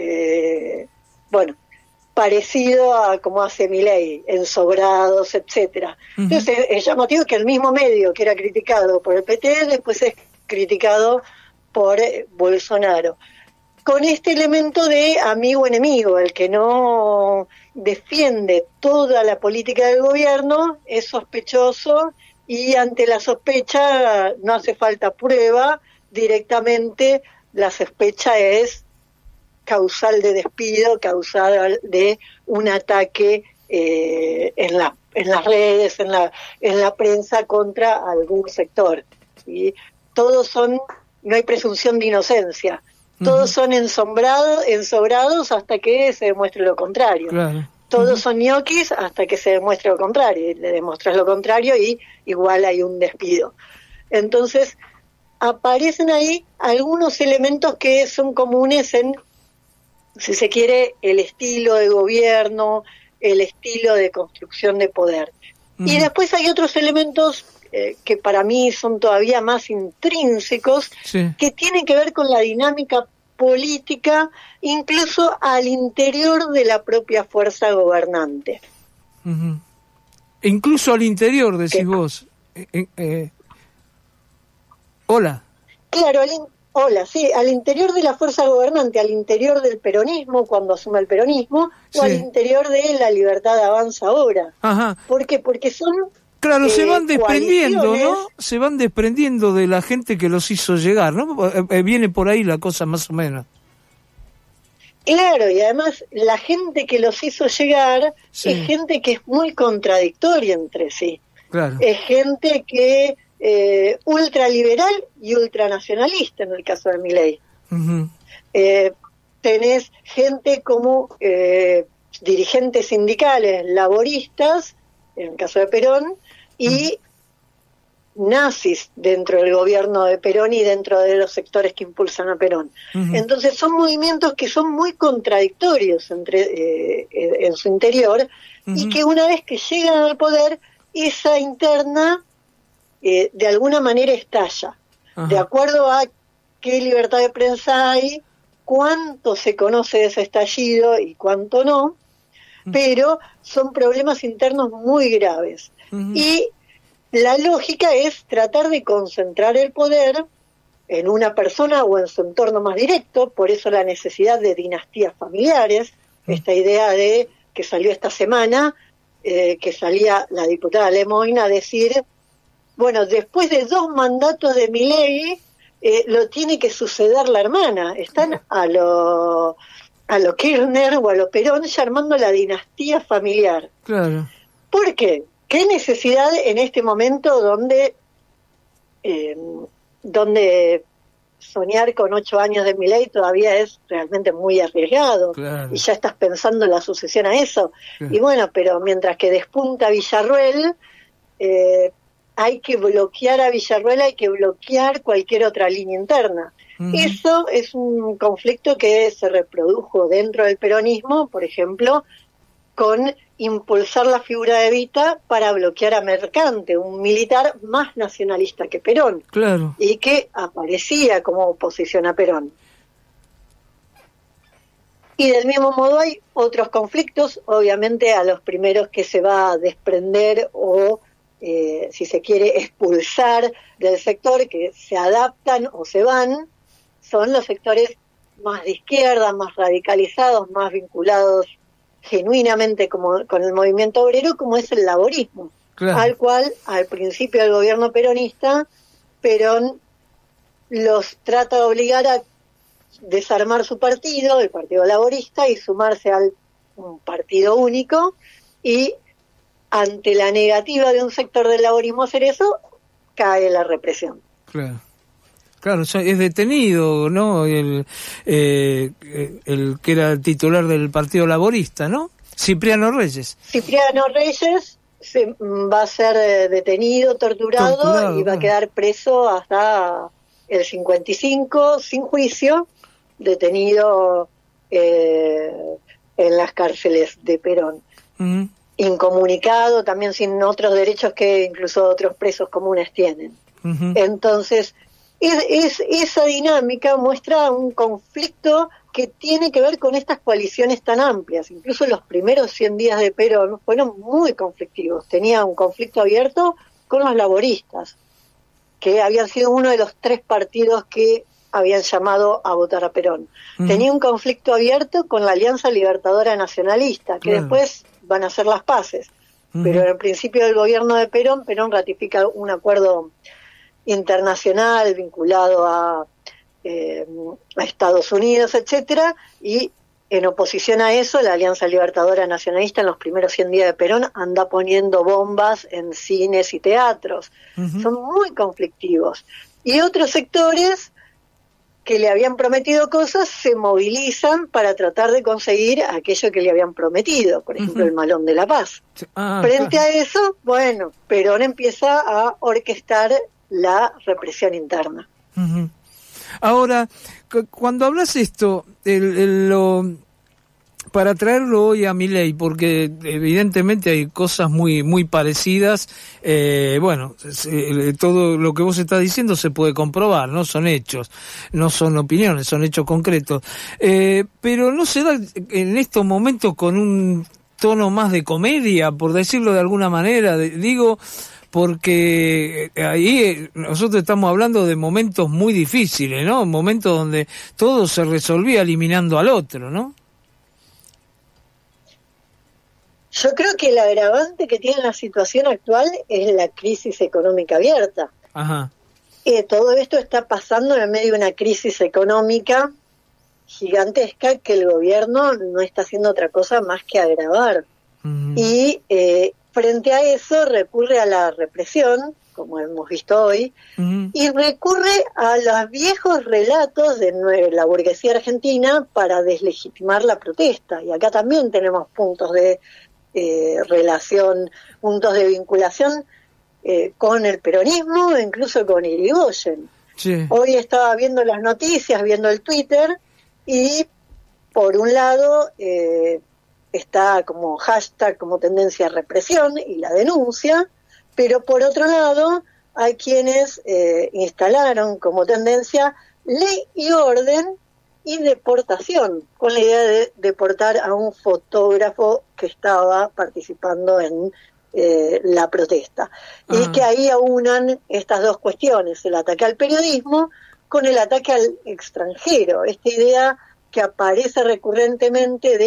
parecido a como hace Milei, ensobrados, etcétera. Entonces es llamativo que el mismo medio que era criticado por el PT después es criticado por Bolsonaro, con este elemento de amigo-enemigo. El que no defiende toda la política del gobierno es sospechoso, y ante la sospecha no hace falta prueba, directamente la sospecha es causal de despido, causal de un ataque en las redes, en la prensa contra algún sector. ¿Sí? Todos son, no hay presunción de inocencia, todos son ensobrados hasta que se demuestre lo contrario. Claro. Todos son ñoquis hasta que se demuestre lo contrario, y le demuestras lo contrario y igual hay un despido. Entonces aparecen ahí algunos elementos que son comunes en, si se quiere, el estilo de gobierno, el estilo de construcción de poder. Y después hay otros elementos que para mí son todavía más intrínsecos, que tienen que ver con la dinámica política, incluso al interior de la propia fuerza gobernante. Incluso al interior, decís vos. Hola. Claro, al interior de la fuerza gobernante, al interior del peronismo, cuando asume el peronismo, o al interior de la Libertad Avanza ahora. ¿Por qué? Porque son... Claro, se van desprendiendo, ¿no? Se van desprendiendo de la gente que los hizo llegar, ¿no? Viene por ahí la cosa más o menos. Claro, y además la gente que los hizo llegar es gente que es muy contradictoria entre sí. Claro. Es gente que ultraliberal y ultranacionalista, en el caso de Milei. Tenés gente como dirigentes sindicales laboristas, en el caso de Perón, y nazis dentro del gobierno de Perón y dentro de los sectores que impulsan a Perón. Entonces son movimientos que son muy contradictorios en su interior, y que una vez que llegan al poder, esa interna de alguna manera estalla. De acuerdo a qué libertad de prensa hay, cuánto se conoce de ese estallido y cuánto no, pero son problemas internos muy graves. Y la lógica es tratar de concentrar el poder en una persona o en su entorno más directo, por eso la necesidad de dinastías familiares, esta idea de que salió esta semana, que salía la diputada Lemoyne a decir, bueno, después de 2 mandatos de Milei, lo tiene que suceder la hermana. Están a lo Kirchner o a lo Perón ya armando la dinastía familiar. Claro. ¿Por qué? ¿Qué necesidad en este momento donde soñar con 8 años de Milei todavía es realmente muy arriesgado? Claro. Y ya estás pensando en la sucesión a eso. Claro. Y bueno, pero mientras que despunta Villarruel, hay que bloquear a Villarruel, hay que bloquear cualquier otra línea interna. Eso es un conflicto que se reprodujo dentro del peronismo, por ejemplo, con impulsar la figura de Evita para bloquear a Mercante, un militar más nacionalista que Perón, Claro. y que aparecía como oposición a Perón. Y del mismo modo hay otros conflictos, obviamente a los primeros que se va a desprender o, si se quiere, expulsar del sector, que se adaptan o se van, son los sectores más de izquierda, más radicalizados, más vinculados genuinamente con el movimiento obrero, como es el laborismo, Claro. al cual al principio del gobierno peronista, Perón los trata de obligar a desarmar su partido, el Partido Laborista, y sumarse al un partido único, y ante la negativa de un sector del laborismo hacer eso, cae la represión. Claro. Claro, es detenido, ¿no? El que era el titular del Partido Laborista, ¿no? Cipriano Reyes. Cipriano Reyes va a ser detenido, torturado y va a quedar preso hasta el 55, sin juicio, detenido en las cárceles de Perón. Uh-huh. Incomunicado, también sin otros derechos que incluso otros presos comunes tienen. Uh-huh. Entonces, esa dinámica muestra un conflicto que tiene que ver con estas coaliciones tan amplias. Incluso los primeros 100 días de Perón fueron muy conflictivos. Tenía un conflicto abierto con los laboristas, que habían sido uno de los 3 partidos que habían llamado a votar a Perón. Uh-huh. Tenía un conflicto abierto con la Alianza Libertadora Nacionalista, que después van a hacer las paces. Uh-huh. Pero en el principio del gobierno de Perón ratifica un acuerdo internacional vinculado a Estados Unidos, etcétera, y en oposición a eso, la Alianza Libertadora Nacionalista en los primeros 100 días de Perón anda poniendo bombas en cines y teatros. Uh-huh. Son muy conflictivos. Y otros sectores que le habían prometido cosas se movilizan para tratar de conseguir aquello que le habían prometido, por ejemplo, el Malón de la Paz. Frente a eso, bueno, Perón empieza a orquestar la represión interna. Uh-huh. Ahora, cuando hablas esto, para traerlo hoy a Milei, porque evidentemente hay cosas muy parecidas, todo lo que vos estás diciendo se puede comprobar, no son hechos, no son opiniones, son hechos concretos, pero no se da en estos momentos con un tono más de comedia, por decirlo de alguna manera, digo, porque ahí nosotros estamos hablando de momentos muy difíciles, ¿no? Momentos donde todo se resolvía eliminando al otro, ¿no? Yo creo que el agravante que tiene la situación actual es la crisis económica abierta. Ajá. Todo esto está pasando en medio de una crisis económica gigantesca que el gobierno no está haciendo otra cosa más que agravar. Uh-huh. Y frente a eso recurre a la represión, como hemos visto hoy, uh-huh. y recurre a los viejos relatos de la burguesía argentina para deslegitimar la protesta. Y acá también tenemos puntos de relación, puntos de vinculación con el peronismo, incluso con Irigoyen. Sí. Hoy estaba viendo las noticias, viendo el Twitter, y por un lado está como hashtag, como tendencia a represión y la denuncia, pero por otro lado hay quienes instalaron como tendencia ley y orden y deportación, con la idea de deportar a un fotógrafo que estaba participando en la protesta. Uh-huh. Y que ahí aunan estas dos cuestiones, el ataque al periodismo con el ataque al extranjero, esta idea que aparece recurrentemente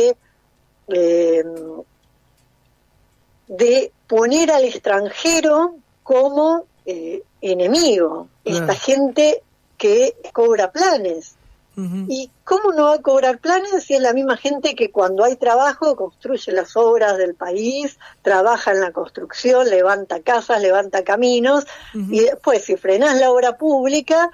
de poner al extranjero como enemigo. Uh-huh. Esta gente que cobra planes. ¿Y cómo no va a cobrar planes si es la misma gente que cuando hay trabajo construye las obras del país, trabaja en la construcción, levanta casas, levanta caminos, y después si frenás la obra pública,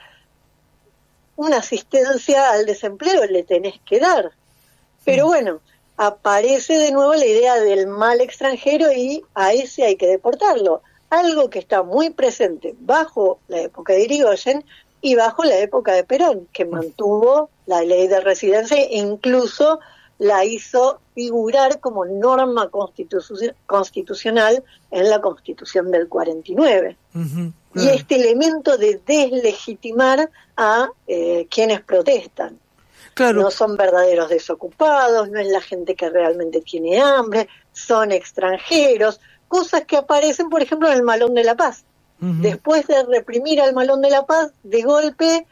una asistencia al desempleo le tenés que dar? Pero bueno, aparece de nuevo la idea del mal extranjero y a ese hay que deportarlo. Algo que está muy presente bajo la época de Irigoyen y bajo la época de Perón, que mantuvo la ley de residencia e incluso la hizo figurar como norma constitucional en la Constitución del 49. Y este elemento de deslegitimar a quienes protestan. Claro. No son verdaderos desocupados, no es la gente que realmente tiene hambre, son extranjeros, cosas que aparecen, por ejemplo, en el Malón de la Paz. Después de reprimir al Malón de la Paz, de golpe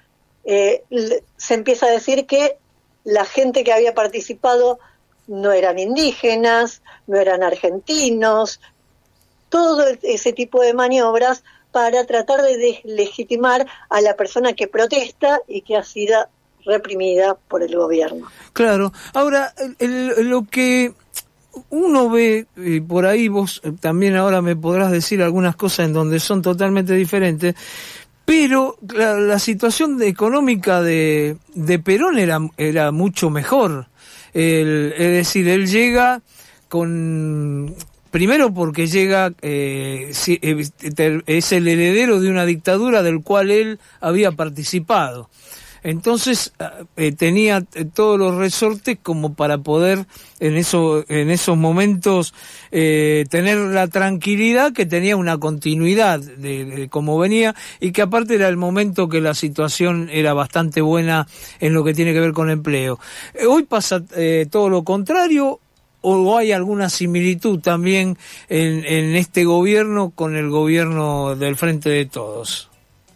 se empieza a decir que la gente que había participado no eran indígenas, no eran argentinos, todo ese tipo de maniobras para tratar de deslegitimar a la persona que protesta y que ha sido reprimida por el gobierno. Claro. Ahora, lo que uno ve por ahí, vos también ahora me podrás decir algunas cosas en donde son totalmente diferentes, pero la situación económica de Perón era mucho mejor. Es decir, él llega con... Primero porque llega, es el heredero de una dictadura del cual él había participado. Entonces tenía todos los resortes como para poder en esos momentos tener la tranquilidad que tenía una continuidad de cómo venía, y que aparte era el momento que la situación era bastante buena en lo que tiene que ver con empleo. Hoy pasa todo lo contrario, ¿o hay alguna similitud también en este gobierno con el gobierno del Frente de Todos?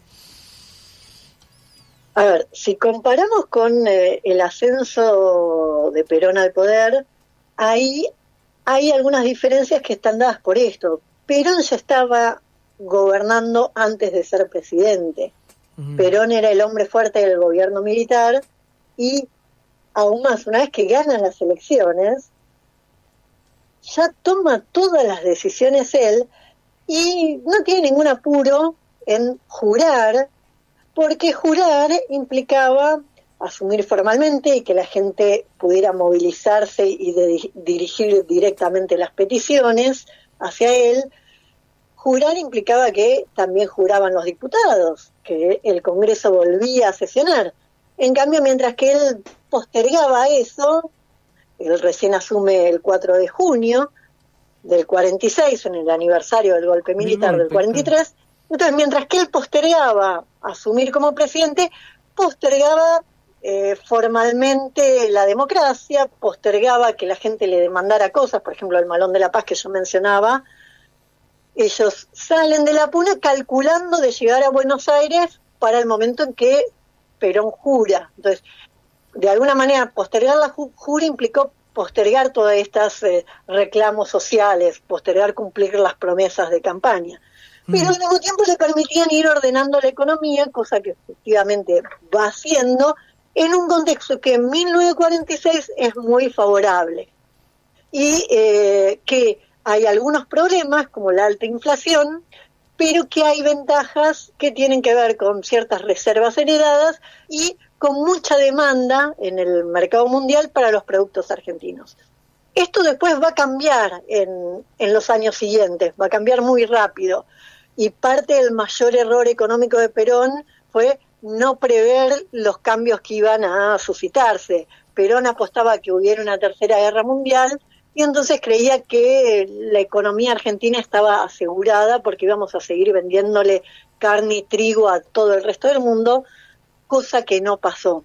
A ver, si comparamos con el ascenso de Perón al poder, ahí hay algunas diferencias que están dadas por esto. Perón ya estaba gobernando antes de ser presidente. Perón era el hombre fuerte del gobierno militar y, aún más, una vez que gana las elecciones, ya toma todas las decisiones él y no tiene ningún apuro en jurar, porque jurar implicaba asumir formalmente y que la gente pudiera movilizarse y dirigir directamente las peticiones hacia él. Jurar implicaba que también juraban los diputados, que el Congreso volvía a sesionar. En cambio, mientras que él postergaba eso, él recién asume el 4 de junio del 46, en el aniversario del golpe militar del 43, entonces mientras que él postergaba asumir como presidente, postergaba formalmente la democracia, postergaba que la gente le demandara cosas, por ejemplo el Malón de la Paz que yo mencionaba. Ellos salen de la puna calculando de llegar a Buenos Aires para el momento en que Perón jura. Entonces, de alguna manera, postergar la jura implicó postergar todas estas reclamos sociales, postergar cumplir las promesas de campaña. Pero al mismo tiempo le permitían ir ordenando la economía, cosa que efectivamente va haciendo, en un contexto que en 1946 es muy favorable. Y que hay algunos problemas, como la alta inflación, pero que hay ventajas que tienen que ver con ciertas reservas heredadas y con mucha demanda en el mercado mundial para los productos argentinos. Esto después va a cambiar en los años siguientes, va a cambiar muy rápido. Y parte del mayor error económico de Perón fue no prever los cambios que iban a suscitarse. Perón apostaba a que hubiera una tercera guerra mundial y entonces creía que la economía argentina estaba asegurada porque íbamos a seguir vendiéndole carne y trigo a todo el resto del mundo, cosa que no pasó.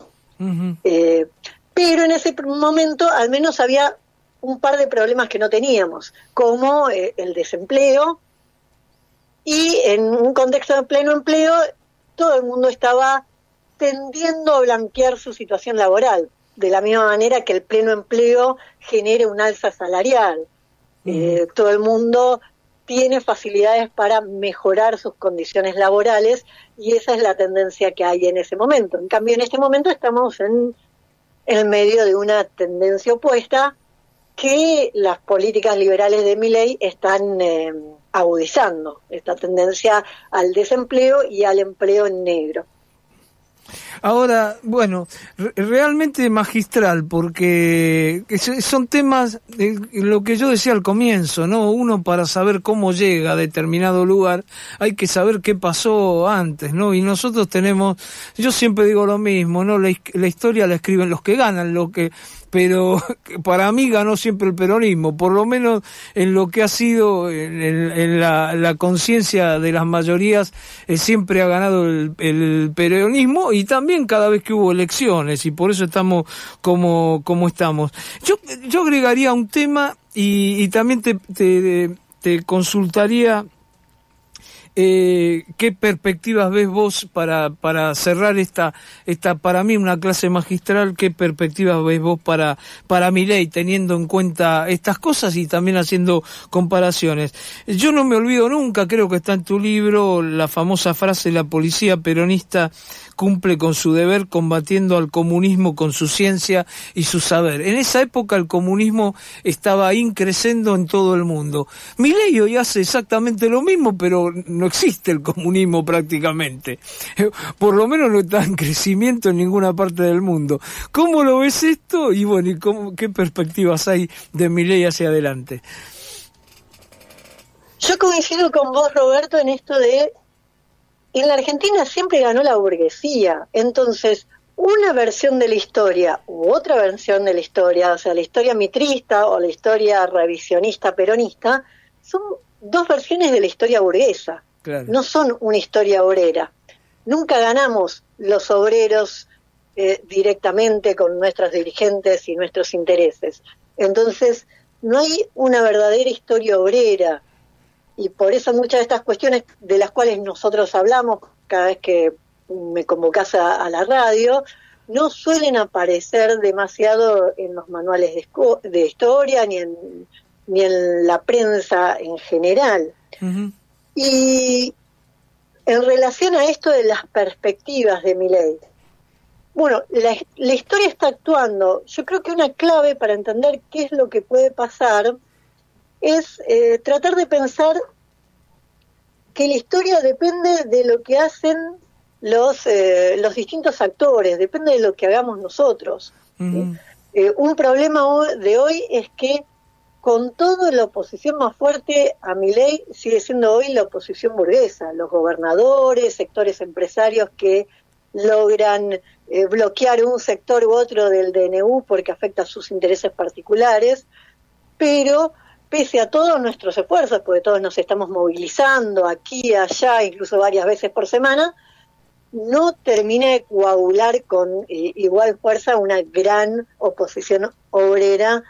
Pero en ese momento al menos había un par de problemas que no teníamos, como el desempleo, y en un contexto de pleno empleo todo el mundo estaba tendiendo a blanquear su situación laboral, de la misma manera que el pleno empleo genere un alza salarial. Todo el mundo tiene facilidades para mejorar sus condiciones laborales, y esa es la tendencia que hay en ese momento. En cambio, en este momento estamos en el medio de una tendencia opuesta que las políticas liberales de Milei están agudizando, esta tendencia al desempleo y al empleo en negro. Ahora, bueno, realmente magistral, porque son temas, lo que yo decía al comienzo, ¿no? Uno, para saber cómo llega a determinado lugar, hay que saber qué pasó antes, ¿no? Y nosotros tenemos, yo siempre digo lo mismo, ¿no? La historia la escriben los que ganan, pero para mí ganó siempre el peronismo, por lo menos en lo que ha sido en la conciencia de las mayorías, siempre ha ganado el peronismo, y también cada vez que hubo elecciones, y por eso estamos como estamos. Yo agregaría un tema y también te consultaría ¿qué perspectivas ves vos para cerrar esta para mí una clase magistral? ¿Qué perspectivas ves vos para Milei, teniendo en cuenta estas cosas y también haciendo comparaciones? Yo no me olvido nunca, creo que está en tu libro, la famosa frase: la policía peronista cumple con su deber combatiendo al comunismo con su ciencia y su saber. En esa época el comunismo estaba increciendo en todo el mundo. Milei hoy hace exactamente lo mismo, pero no existe el comunismo prácticamente. Por lo menos no está en crecimiento en ninguna parte del mundo. ¿Cómo lo ves esto? Y bueno, ¿qué perspectivas hay de Milei hacia adelante? Yo coincido con vos, Roberto, en esto de en la Argentina siempre ganó la burguesía, entonces una versión de la historia u otra versión de la historia, o sea, la historia mitrista o la historia revisionista peronista, son dos versiones de la historia burguesa, claro. No son una historia obrera. Nunca ganamos los obreros directamente con nuestros dirigentes y nuestros intereses. Entonces, no hay una verdadera historia obrera. Y por eso muchas de estas cuestiones de las cuales nosotros hablamos cada vez que me convocás a la radio, no suelen aparecer demasiado en los manuales de historia ni en la prensa en general. Uh-huh. Y en relación a esto de las perspectivas de Milei, bueno, la historia está actuando. Yo creo que una clave para entender qué es lo que puede pasar es tratar de pensar que la historia depende de lo que hacen los distintos actores, depende de lo que hagamos nosotros. Uh-huh. Un problema de hoy es que con todo la oposición más fuerte a Milei sigue siendo hoy la oposición burguesa, los gobernadores, sectores empresarios que logran bloquear un sector u otro del DNU porque afecta a sus intereses particulares, pero pese a todos nuestros esfuerzos, porque todos nos estamos movilizando aquí, allá, incluso varias veces por semana, no termina de coagular con igual fuerza una gran oposición obrera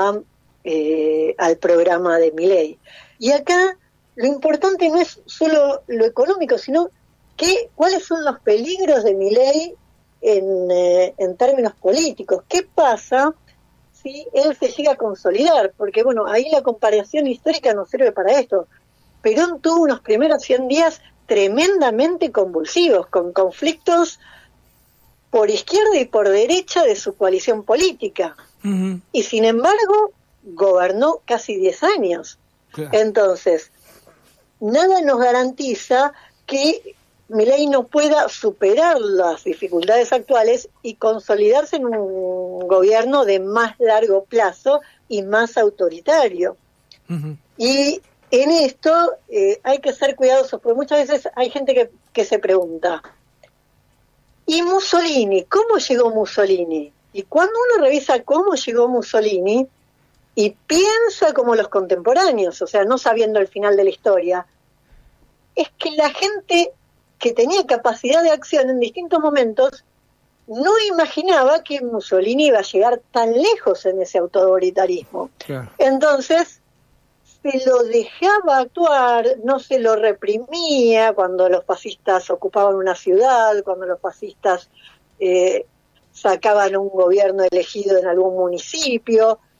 al programa de Milei. Y acá lo importante no es solo lo económico, sino cuáles son los peligros de Milei en términos políticos. ¿Qué pasa si él se llega a consolidar? Porque bueno, ahí la comparación histórica nos sirve para esto. Perón tuvo unos primeros 100 días tremendamente convulsivos, con conflictos por izquierda y por derecha de su coalición política. Uh-huh. Y sin embargo, gobernó casi 10 años. Claro. Entonces, nada nos garantiza que Milei no pueda superar las dificultades actuales y consolidarse en un gobierno de más largo plazo y más autoritario. Uh-huh. Y en esto hay que ser cuidadosos, porque muchas veces hay gente que se pregunta, ¿y Mussolini? ¿Cómo llegó Mussolini? Y cuando uno revisa cómo llegó Mussolini y piensa como los contemporáneos, o sea, no sabiendo el final de la historia, es que la gente que tenía capacidad de acción en distintos momentos no imaginaba que Mussolini iba a llegar tan lejos en ese autoritarismo. Claro. Entonces se lo dejaba actuar, no se lo reprimía cuando los fascistas ocupaban una ciudad, cuando los fascistas sacaban un gobierno elegido en algún municipio,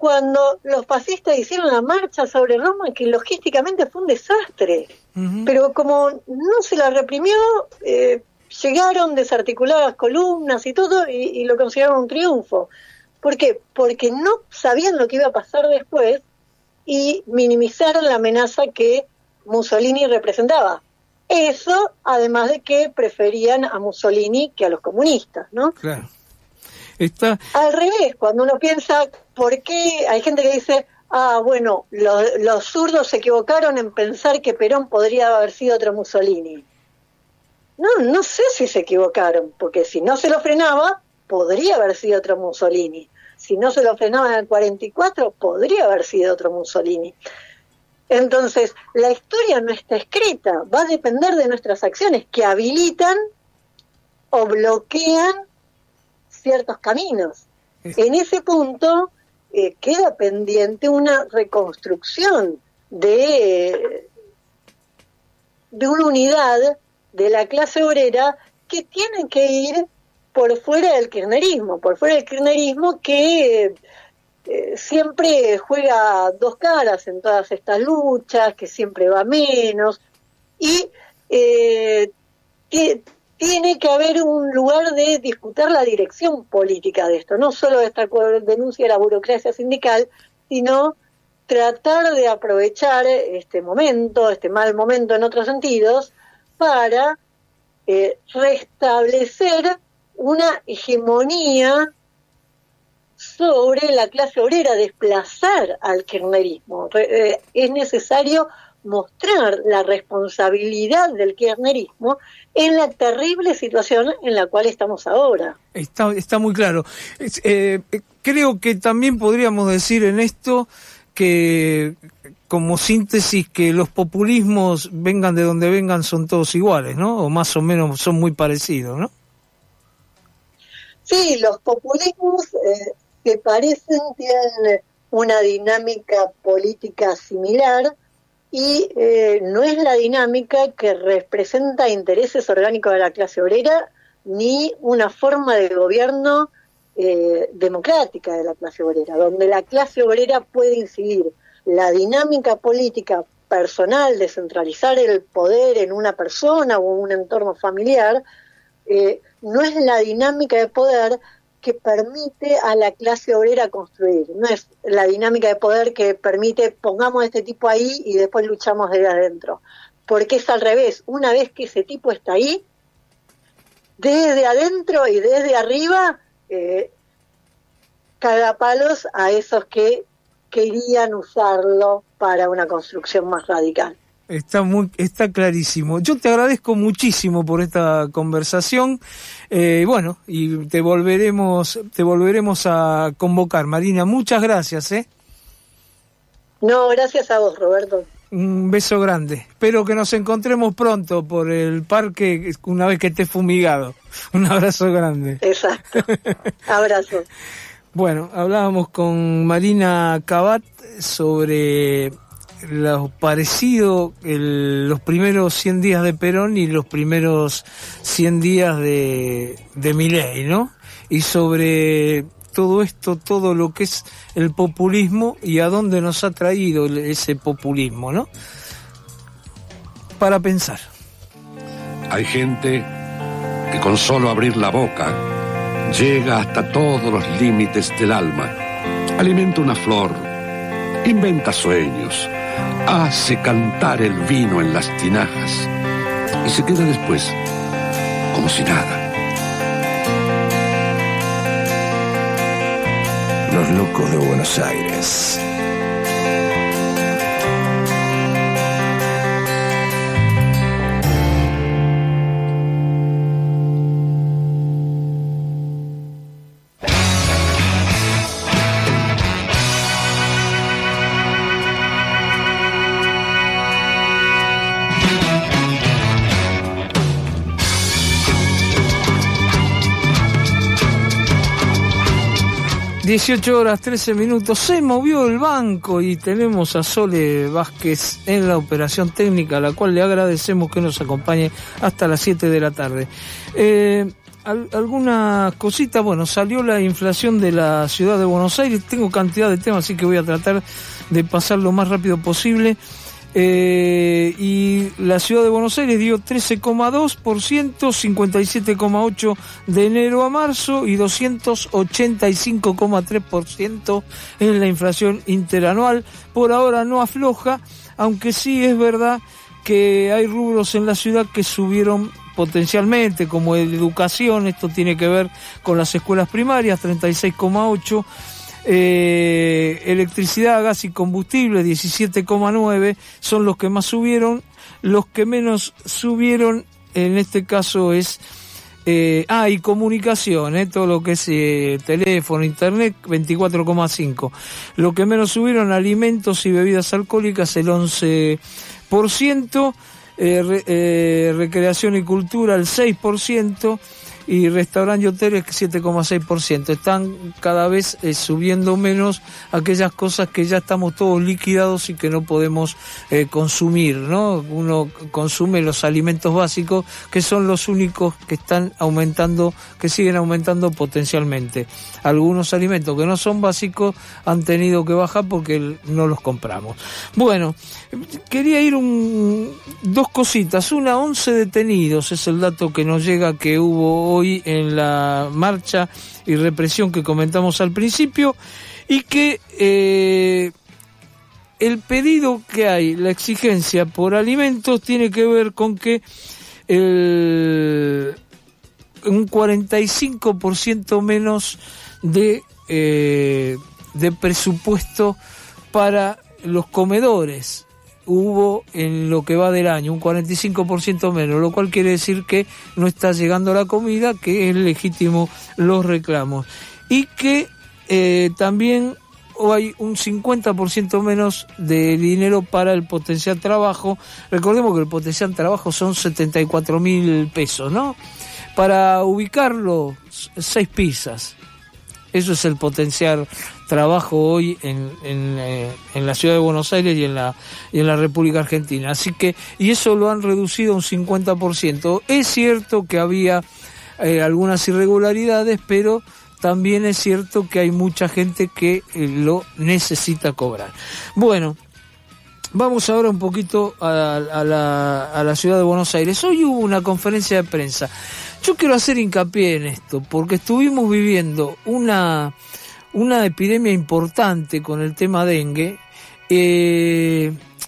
cuando los fascistas hicieron la marcha sobre Roma, que logísticamente fue un desastre. Pero como no se la reprimió, llegaron desarticuladas columnas y todo, y lo consideraron un triunfo. ¿Por qué? Porque no sabían lo que iba a pasar después y minimizaron la amenaza que Mussolini representaba. Eso, además de que preferían a Mussolini que a los comunistas, ¿no? Claro. Al revés, cuando uno piensa, ¿por qué? Hay gente que dice, bueno, los zurdos se equivocaron en pensar que Perón podría haber sido otro Mussolini. No sé si se equivocaron, porque si no se lo frenaba, podría haber sido otro Mussolini. Si no se lo frenaba en el 44, podría haber sido otro Mussolini. Entonces, la historia no está escrita, va a depender de nuestras acciones que habilitan o bloquean ciertos caminos. En ese punto queda pendiente una reconstrucción de una unidad de la clase obrera que tiene que ir por fuera del kirchnerismo, que siempre juega dos caras en todas estas luchas, que siempre va menos, y tiene que haber un lugar de disputar la dirección política de esto, no solo esta denuncia de la burocracia sindical, sino tratar de aprovechar este momento, este mal momento en otros sentidos, para restablecer una hegemonía sobre la clase obrera, desplazar al kirchnerismo. Es necesario mostrar la responsabilidad del kirchnerismo en la terrible situación en la cual estamos ahora. Está muy claro. Creo que también podríamos decir en esto que, como síntesis, que los populismos, vengan de donde vengan, son todos iguales, ¿no? O más o menos son muy parecidos, ¿no? Sí, los populismos que parecen tienen una dinámica política similar y no es la dinámica que representa intereses orgánicos de la clase obrera ni una forma de gobierno democrática de la clase obrera, donde la clase obrera puede incidir. La dinámica política personal de centralizar el poder en una persona o en un entorno familiar no es la dinámica de poder que permite a la clase obrera construir, no es la dinámica de poder que permite pongamos a este tipo ahí y después luchamos desde adentro, porque es al revés. Una vez que ese tipo está ahí, desde adentro y desde arriba cagapalos a esos que querían usarlo para una construcción más radical. Está clarísimo. Yo te agradezco muchísimo por esta conversación. Bueno, y te volveremos a convocar, Marina. Muchas gracias, No, gracias a vos, Roberto. Un beso grande. Espero que nos encontremos pronto por el parque una vez que esté fumigado. Un abrazo grande. Exacto. Abrazo. Bueno, hablábamos con Marina Cabat sobre lo parecido, los primeros 100 días de Perón y los primeros 100 días de Milei, ¿no? Y sobre todo esto, todo lo que es el populismo y a dónde nos ha traído ese populismo, ¿no? Para pensar. Hay gente que con solo abrir la boca llega hasta todos los límites del alma, alimenta una flor, inventa sueños, hace cantar el vino en las tinajas y se queda después como si nada. Los locos de Buenos Aires. (18:13). Se movió el banco y tenemos a Sole Vázquez en la operación técnica, a la cual le agradecemos que nos acompañe hasta las 7 de la tarde. algunas cositas. Bueno, salió la inflación de la ciudad de Buenos Aires. Tengo cantidad de temas, así que voy a tratar de pasar lo más rápido posible. Y la ciudad de Buenos Aires dio 13,2%, 57,8% de enero a marzo y 285,3% en la inflación interanual. Por ahora no afloja, aunque sí es verdad que hay rubros en la ciudad que subieron potencialmente, como educación. Esto tiene que ver con las escuelas primarias, 36,8%. Electricidad, gas y combustible, 17,9%, son los que más subieron. Los que menos subieron en este caso es y comunicación, todo lo que es teléfono, internet, 24,5%. Lo que menos subieron, alimentos y bebidas alcohólicas, el 11%, recreación y cultura, el 6%, y restaurantes y hoteles 7,6%. Están cada vez subiendo menos aquellas cosas que ya estamos todos liquidados y que no podemos consumir, ¿no? Uno consume los alimentos básicos, que son los únicos que están aumentando, que siguen aumentando potencialmente. Algunos alimentos que no son básicos han tenido que bajar porque no los compramos. Bueno, quería ir dos cositas. Una, 11 detenidos es el dato que nos llega que hubo hoy en la marcha y represión que comentamos al principio, y que el pedido que hay, la exigencia por alimentos, tiene que ver con que un 45% menos de presupuesto para los comedores hubo en lo que va del año, un 45% menos, lo cual quiere decir que no está llegando la comida, que es legítimo los reclamos, y que también hay un 50% menos de dinero para el potencial trabajo. Recordemos que el potencial trabajo son 74.000 pesos, ¿no? Para ubicarlo, 6 pizzas. Eso es el potencial trabajo hoy en la ciudad de Buenos Aires y en la República Argentina. Así que, y eso lo han reducido a un 50%. Es cierto que había algunas irregularidades, pero también es cierto que hay mucha gente que lo necesita cobrar. Bueno, vamos ahora un poquito a la ciudad de Buenos Aires. Hoy hubo una conferencia de prensa. Yo quiero hacer hincapié en esto, porque estuvimos viviendo una epidemia importante con el tema dengue, y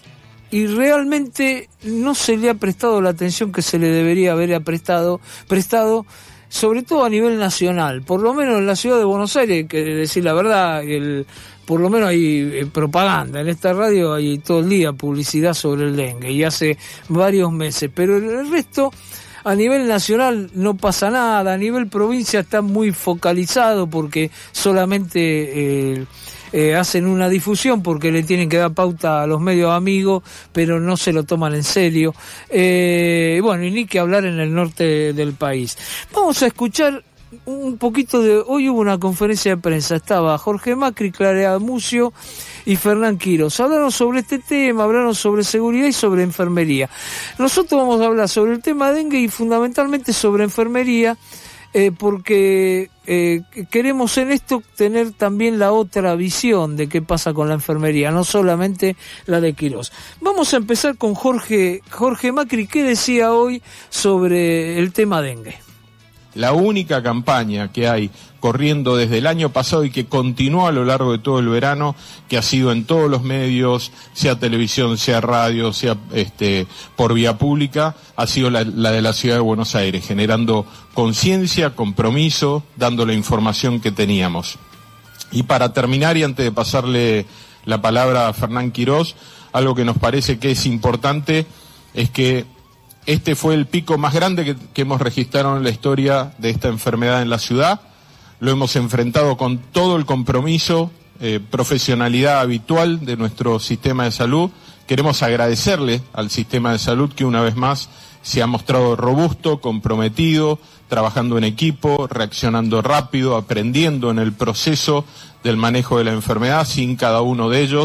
realmente no se le ha prestado la atención que se le debería haber prestado, sobre todo a nivel nacional. Por lo menos en la ciudad de Buenos Aires, que decir la verdad, por lo menos hay propaganda. En esta radio hay todo el día publicidad sobre el dengue, y hace varios meses, pero el resto, a nivel nacional no pasa nada. A nivel provincia está muy focalizado porque solamente hacen una difusión porque le tienen que dar pauta a los medios amigos, pero no se lo toman en serio. Bueno, y ni que hablar en el norte del país. Vamos a escuchar un poquito de... Hoy hubo una conferencia de prensa, estaba Jorge Macri, Clara Mucio y Fernán Quiroz. Hablaron sobre este tema, hablaron sobre seguridad y sobre enfermería. Nosotros vamos a hablar sobre el tema dengue y fundamentalmente sobre enfermería, porque queremos en esto tener también la otra visión de qué pasa con la enfermería, no solamente la de Quiroz. Vamos a empezar con Jorge Macri, ¿qué decía hoy sobre el tema dengue? La única campaña que hay corriendo desde el año pasado y que continuó a lo largo de todo el verano, que ha sido en todos los medios, sea televisión, sea radio, sea por vía pública, ha sido la de la ciudad de Buenos Aires, generando conciencia, compromiso, dando la información que teníamos. Y para terminar, y antes de pasarle la palabra a Fernán Quiroz, algo que nos parece que es importante es que este fue el pico más grande que hemos registrado en la historia de esta enfermedad en la ciudad. Lo hemos enfrentado con todo el compromiso, profesionalidad habitual de nuestro sistema de salud. Queremos agradecerle al sistema de salud que una vez más se ha mostrado robusto, comprometido, trabajando en equipo, reaccionando rápido, aprendiendo en el proceso del manejo de la enfermedad, sin cada uno de ellos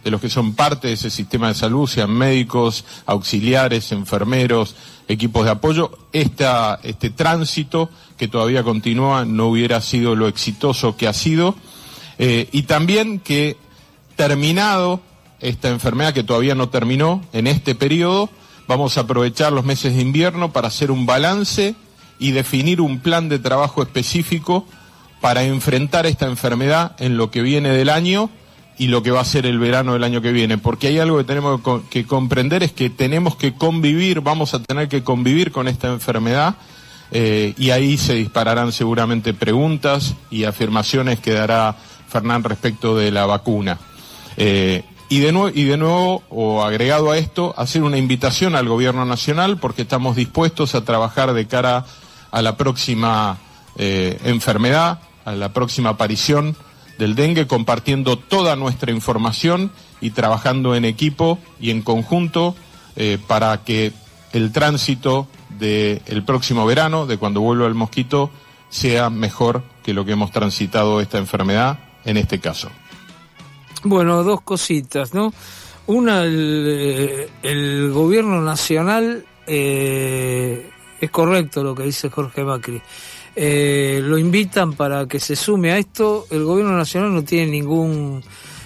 de los que son parte de ese sistema de salud, sean médicos, auxiliares, enfermeros, equipos de apoyo, este tránsito que todavía continúa no hubiera sido lo exitoso que ha sido, y también que terminado esta enfermedad, que todavía no terminó en este periodo, vamos a aprovechar los meses de invierno para hacer un balance y definir un plan de trabajo específico para enfrentar esta enfermedad en lo que viene del año y lo que va a ser el verano del año que viene, porque hay algo que tenemos que comprender, es que tenemos que convivir, vamos a tener que convivir con esta enfermedad, y ahí se dispararán seguramente preguntas y afirmaciones que dará Fernán respecto de la vacuna. Y de nuevo, o agregado a esto, hacer una invitación al gobierno nacional, porque estamos dispuestos a trabajar de cara a la próxima enfermedad, a la próxima aparición del dengue, compartiendo toda nuestra información y trabajando en equipo y en conjunto para que el tránsito del próximo verano, de cuando vuelva el mosquito, sea mejor que lo que hemos transitado esta enfermedad en este caso. Bueno, dos cositas, ¿no? Una, el gobierno nacional, es correcto lo que dice Jorge Macri, lo invitan para que se sume a esto. El gobierno nacional no tiene ningún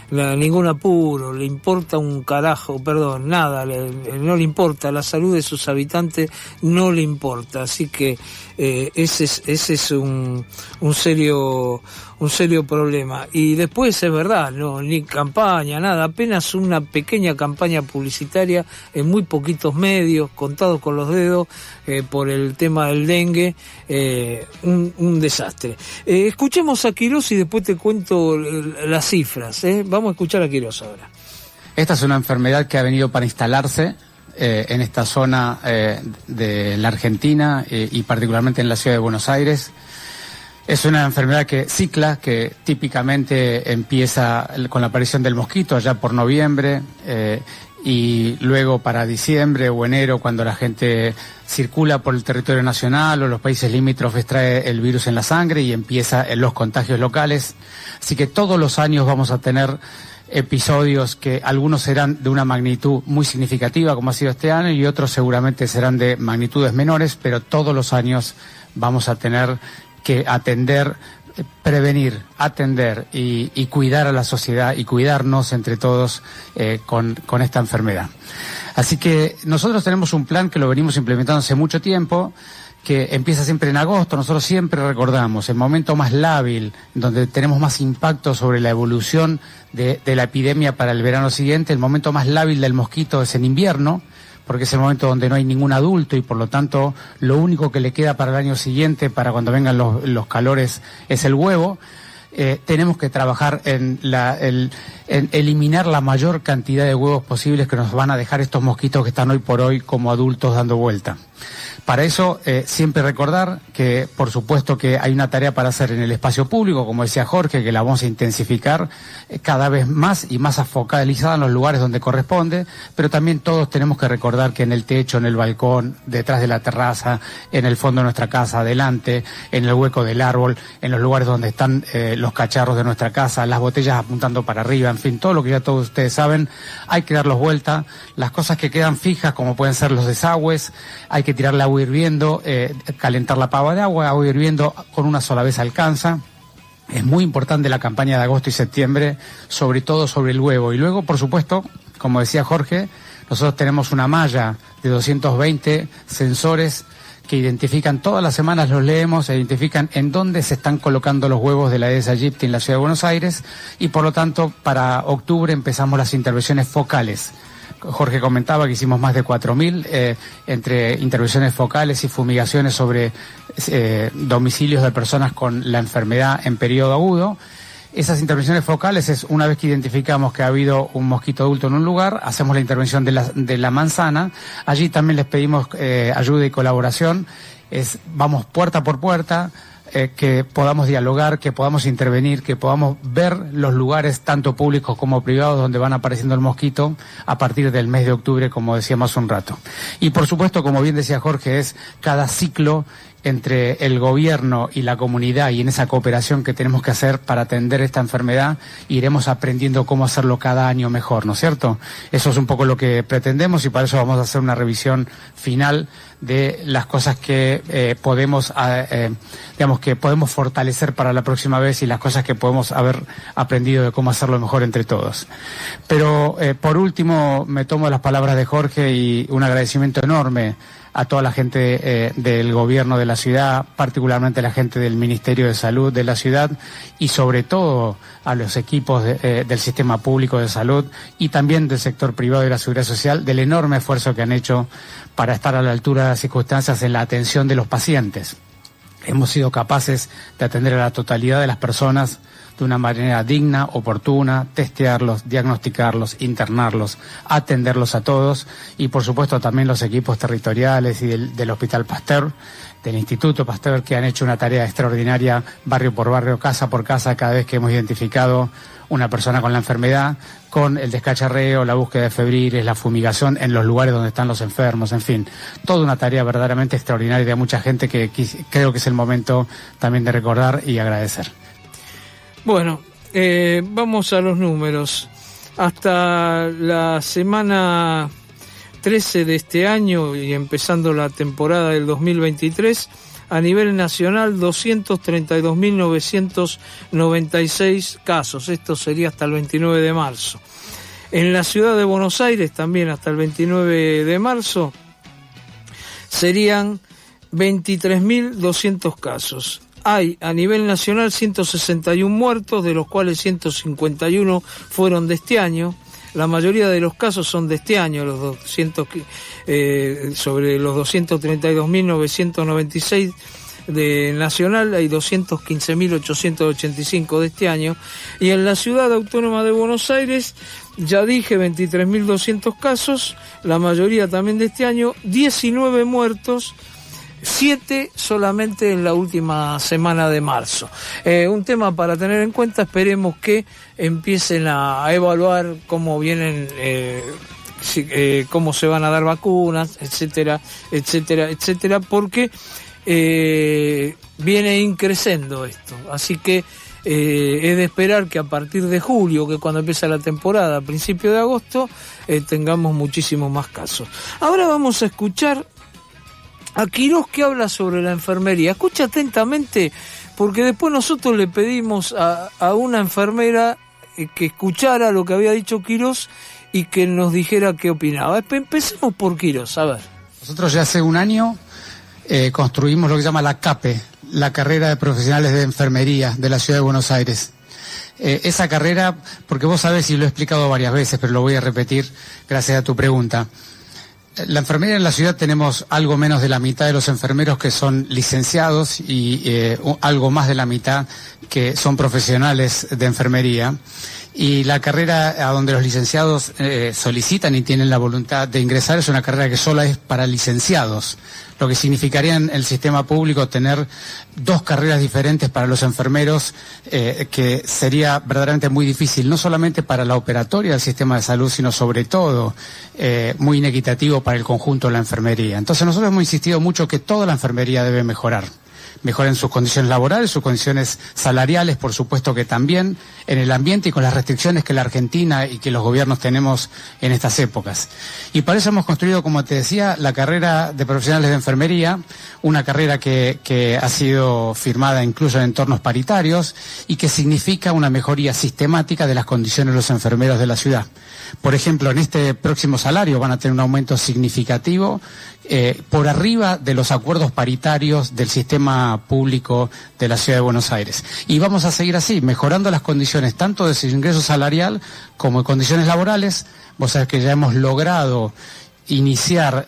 apuro, le importa un carajo, nada, no le importa, la salud de sus habitantes no le importa, así que ese es un serio problema. Y después es verdad, no, ni campaña, nada, apenas una pequeña campaña publicitaria en muy poquitos medios, contados con los dedos, por el tema del dengue, un desastre. Escuchemos a Quirós y después te cuento las cifras, Vamos a escuchar a Quirós ahora. Esta es una enfermedad que ha venido para instalarse en esta zona de la Argentina y particularmente en la ciudad de Buenos Aires. Es una enfermedad que cicla, que típicamente empieza con la aparición del mosquito allá por noviembre, y luego para diciembre o enero, cuando la gente circula por el territorio nacional o los países limítrofes, trae el virus en la sangre y empieza en los contagios locales. Así que todos los años vamos a tener episodios que algunos serán de una magnitud muy significativa, como ha sido este año, y otros seguramente serán de magnitudes menores, pero todos los años vamos a tener que atender, prevenir, atender y cuidar a la sociedad y cuidarnos entre todos con esta enfermedad. Así que nosotros tenemos un plan que lo venimos implementando hace mucho tiempo, que empieza siempre en agosto. Nosotros siempre recordamos el momento más lábil, donde tenemos más impacto sobre la evolución de la epidemia para el verano siguiente. El momento más lábil del mosquito es en invierno, porque es el momento donde no hay ningún adulto y por lo tanto lo único que le queda para el año siguiente, para cuando vengan los calores, es el huevo. Tenemos que trabajar en eliminar la mayor cantidad de huevos posibles que nos van a dejar estos mosquitos que están hoy por hoy como adultos dando vuelta. Para eso, siempre recordar que, por supuesto, que hay una tarea para hacer en el espacio público, como decía Jorge, que la vamos a intensificar cada vez más y más focalizada en los lugares donde corresponde, pero también todos tenemos que recordar que en el techo, en el balcón, detrás de la terraza, en el fondo de nuestra casa, adelante, en el hueco del árbol, en los lugares donde están los cacharros de nuestra casa, las botellas apuntando para arriba, en fin, todo lo que ya todos ustedes saben, hay que darlos vuelta. Las cosas que quedan fijas, como pueden ser los desagües, hay que tirarle agua hirviendo, calentar la pava de agua hirviendo con una sola vez alcanza. Es muy importante la campaña de agosto y septiembre, sobre todo sobre el huevo. Y luego, por supuesto, como decía Jorge, nosotros tenemos una malla de 220 sensores que identifican, todas las semanas los leemos, identifican en dónde se están colocando los huevos de la Aedes aegypti en la ciudad de Buenos Aires, y por lo tanto para octubre empezamos las intervenciones focales. Jorge comentaba que hicimos más de 4.000 entre intervenciones focales y fumigaciones sobre domicilios de personas con la enfermedad en periodo agudo. Esas intervenciones focales es una vez que identificamos que ha habido un mosquito adulto en un lugar, hacemos la intervención de la manzana. Allí también les pedimos ayuda y colaboración. Vamos puerta por puerta, que podamos dialogar, que podamos intervenir, que podamos ver los lugares tanto públicos como privados donde van apareciendo el mosquito a partir del mes de octubre, como decíamos hace un rato. Y por supuesto, como bien decía Jorge, es cada ciclo entre el gobierno y la comunidad y en esa cooperación que tenemos que hacer para atender esta enfermedad, iremos aprendiendo cómo hacerlo cada año mejor, ¿no es cierto? Eso es un poco lo que pretendemos y para eso vamos a hacer una revisión final de las cosas que podemos fortalecer para la próxima vez y las cosas que podemos haber aprendido de cómo hacerlo mejor entre todos. Pero por último me tomo las palabras de Jorge y un agradecimiento enorme a toda la gente del gobierno de la ciudad, particularmente la gente del Ministerio de Salud de la ciudad y sobre todo a los equipos del sistema público de salud y también del sector privado de la seguridad social, del enorme esfuerzo que han hecho para estar a la altura de las circunstancias en la atención de los pacientes. Hemos sido capaces de atender a la totalidad de las personas de una manera digna, oportuna, testearlos, diagnosticarlos, internarlos, atenderlos a todos y por supuesto también los equipos territoriales y del Hospital Pasteur, del Instituto Pasteur, que han hecho una tarea extraordinaria barrio por barrio, casa por casa, cada vez que hemos identificado una persona con la enfermedad, con el descacharreo, la búsqueda de febriles, la fumigación en los lugares donde están los enfermos, en fin, toda una tarea verdaderamente extraordinaria de mucha gente que creo que es el momento también de recordar y agradecer. Bueno, vamos a los números. Hasta la semana 13 de este año y empezando la temporada del 2023, a nivel nacional 232.996 casos. Esto sería hasta el 29 de marzo. En la ciudad de Buenos Aires también hasta el 29 de marzo serían 23.200 casos. Hay a nivel nacional 161 muertos, de los cuales 151 fueron de este año. La mayoría de los casos son de este año, sobre los 232.996 de nacional hay 215.885 de este año. Y en la ciudad autónoma de Buenos Aires, ya dije, 23.200 casos, la mayoría también de este año, 19 muertos, 7 solamente en la última semana de marzo. Un tema para tener en cuenta, esperemos que empiecen a evaluar cómo vienen, cómo se van a dar vacunas, etcétera, etcétera, etcétera, porque viene increciendo esto. Así que es de esperar que a partir de julio, que es cuando empieza la temporada, a principios de agosto, tengamos muchísimos más casos. Ahora vamos a escuchar a Quirós, que habla sobre la enfermería. Escucha atentamente, porque después nosotros le pedimos a una enfermera que escuchara lo que había dicho Quirós y que nos dijera qué opinaba. Empecemos por Quirós, a ver. Nosotros ya hace un año construimos lo que se llama la CAPE, la carrera de profesionales de enfermería de la Ciudad de Buenos Aires. Esa carrera, porque vos sabés y lo he explicado varias veces, pero lo voy a repetir gracias a tu pregunta. La enfermería en la ciudad tenemos algo menos de la mitad de los enfermeros que son licenciados y algo más de la mitad que son profesionales de enfermería. Y la carrera a donde los licenciados solicitan y tienen la voluntad de ingresar es una carrera que solo es para licenciados, lo que significaría en el sistema público tener 2 carreras diferentes para los enfermeros, que sería verdaderamente muy difícil, no solamente para la operatoria del sistema de salud, sino sobre todo muy inequitativo para el conjunto de la enfermería. Entonces nosotros hemos insistido mucho que toda la enfermería debe mejorar en sus condiciones laborales, sus condiciones salariales, por supuesto que también, en el ambiente y con las restricciones que la Argentina y que los gobiernos tenemos en estas épocas. Y para eso hemos construido, como te decía, la carrera de profesionales de enfermería, una carrera que ha sido firmada incluso en entornos paritarios y que significa una mejoría sistemática de las condiciones de los enfermeros de la ciudad. Por ejemplo, en este próximo salario van a tener un aumento significativo por arriba de los acuerdos paritarios del sistema público de la Ciudad de Buenos Aires. Y vamos a seguir así, mejorando las condiciones tanto de su ingreso salarial como de condiciones laborales. Vos sabés que ya hemos logrado iniciar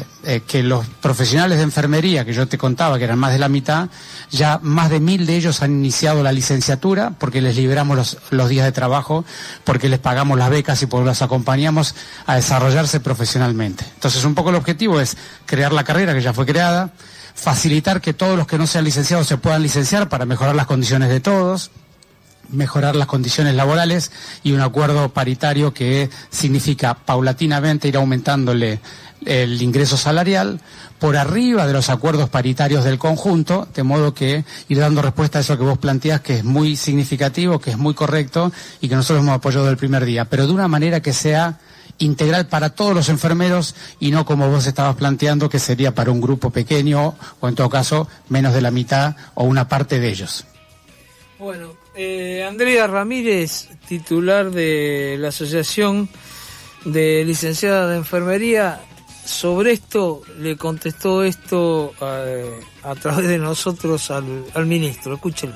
que los profesionales de enfermería, que yo te contaba que eran más de la mitad, ya más de 1.000 de ellos han iniciado la licenciatura porque les liberamos los días de trabajo, porque les pagamos las becas y porque los acompañamos a desarrollarse profesionalmente. Entonces un poco el objetivo es crear la carrera que ya fue creada, facilitar que todos los que no sean licenciados se puedan licenciar para mejorar las condiciones de todos, mejorar las condiciones laborales y un acuerdo paritario que significa paulatinamente ir aumentándole el ingreso salarial por arriba de los acuerdos paritarios del conjunto, de modo que ir dando respuesta a eso que vos planteás, que es muy significativo, que es muy correcto y que nosotros hemos apoyado del primer día, pero de una manera que sea integral para todos los enfermeros y no como vos estabas planteando, que sería para un grupo pequeño o en todo caso menos de la mitad o una parte de ellos. Bueno, Andrea Ramírez, titular de la Asociación de Licenciadas de Enfermería, sobre esto le contestó esto a través de nosotros al ministro. Escúchelo.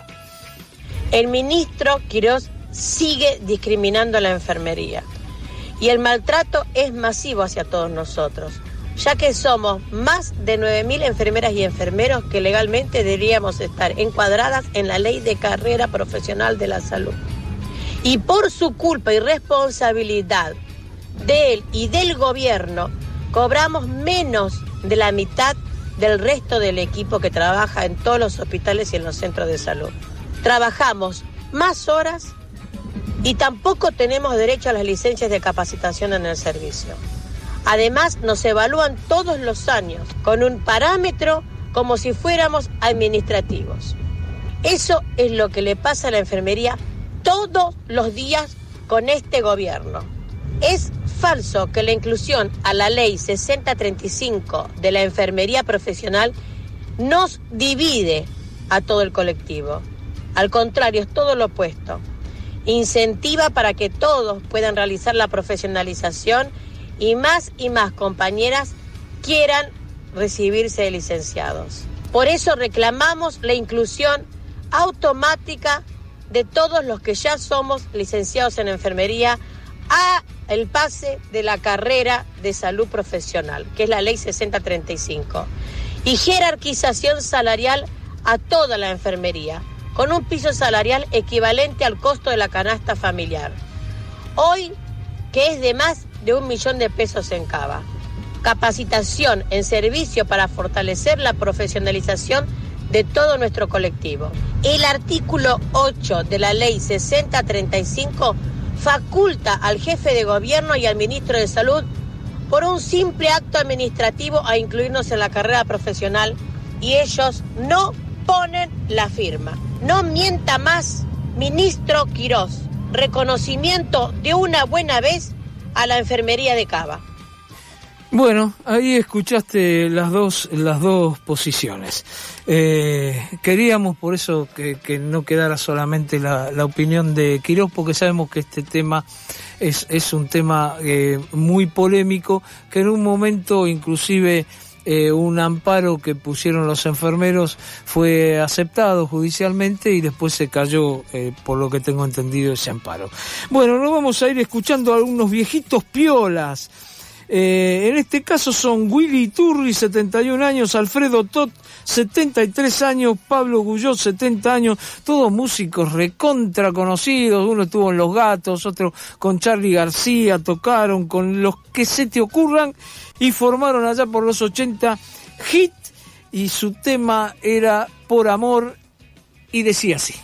El ministro Quirós sigue discriminando a la enfermería y el maltrato es masivo hacia todos nosotros, ya que somos más de 9.000 enfermeras y enfermeros que legalmente deberíamos estar encuadradas en la Ley de Carrera Profesional de la Salud. Y por su culpa y responsabilidad de él y del gobierno, cobramos menos de la mitad del resto del equipo que trabaja en todos los hospitales y en los centros de salud. Trabajamos más horas y tampoco tenemos derecho a las licencias de capacitación en el servicio. Además, nos evalúan todos los años con un parámetro como si fuéramos administrativos. Eso es lo que le pasa a la enfermería todos los días con este gobierno. Es falso que la inclusión a la ley 6035 de la enfermería profesional nos divide a todo el colectivo. Al contrario, es todo lo opuesto. Incentiva para que todos puedan realizar la profesionalización y más compañeras quieran recibirse de licenciados. Por eso reclamamos la inclusión automática de todos los que ya somos licenciados en enfermería a el pase de la carrera de salud profesional, que es la ley 6035, y jerarquización salarial a toda la enfermería, con un piso salarial equivalente al costo de la canasta familiar, hoy que es de más de 1 millón de pesos en Cava. Capacitación en servicio para fortalecer la profesionalización de todo nuestro colectivo. El artículo 8 de la ley 6035 faculta al jefe de gobierno y al ministro de Salud por un simple acto administrativo a incluirnos en la carrera profesional y ellos no ponen la firma. No mienta más, ministro Quirós. Reconocimiento de una buena vez a la enfermería de Cava. Bueno, ahí escuchaste las dos posiciones. Queríamos por eso que no quedara solamente la opinión de Quirós, porque sabemos que este tema es un tema muy polémico, que en un momento inclusive un amparo que pusieron los enfermeros fue aceptado judicialmente y después se cayó, por lo que tengo entendido, ese amparo. Bueno, nos vamos a ir escuchando a algunos viejitos piolas. En este caso son Willy Turri, 71 años, Alfredo Tot, 73 años, Pablo Guyot, 70 años, todos músicos recontra conocidos. Uno estuvo en Los Gatos, otro con Charly García, tocaron con los que se te ocurran y formaron allá por los 80 Hit, y su tema era Por Amor y decía así.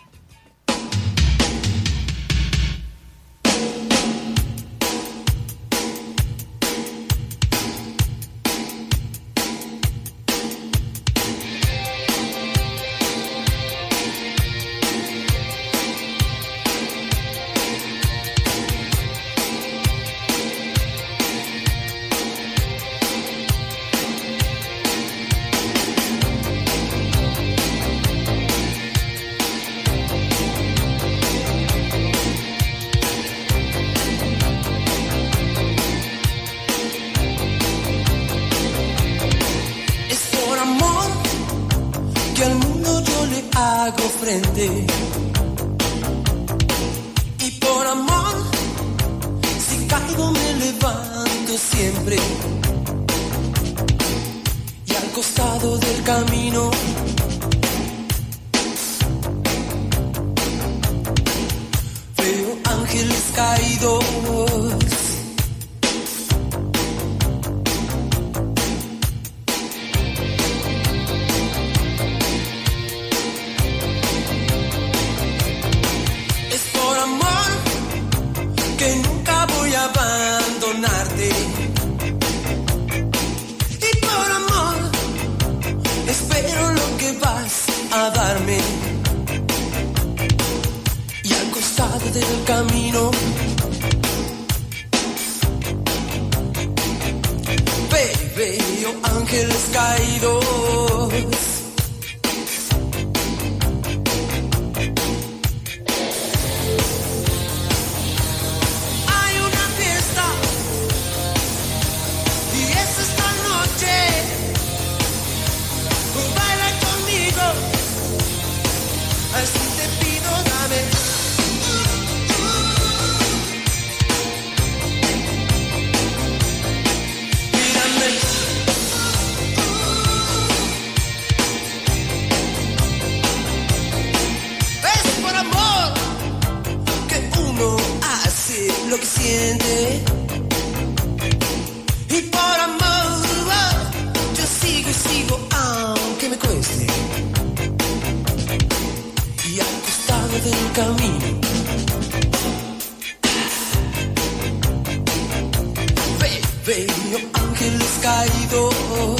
Y por amor, si caigo me levanto siempre. Y al costado del camino veo ángeles caídos. Que nunca voy a abandonarte. del camino. Veo ángeles caídos. Hay una fiesta y es esta noche. Baila conmigo, así te pido, dame. Lo que siente y por amor yo sigo y sigo aunque me cueste, y al costado del camino veo ángeles caídos.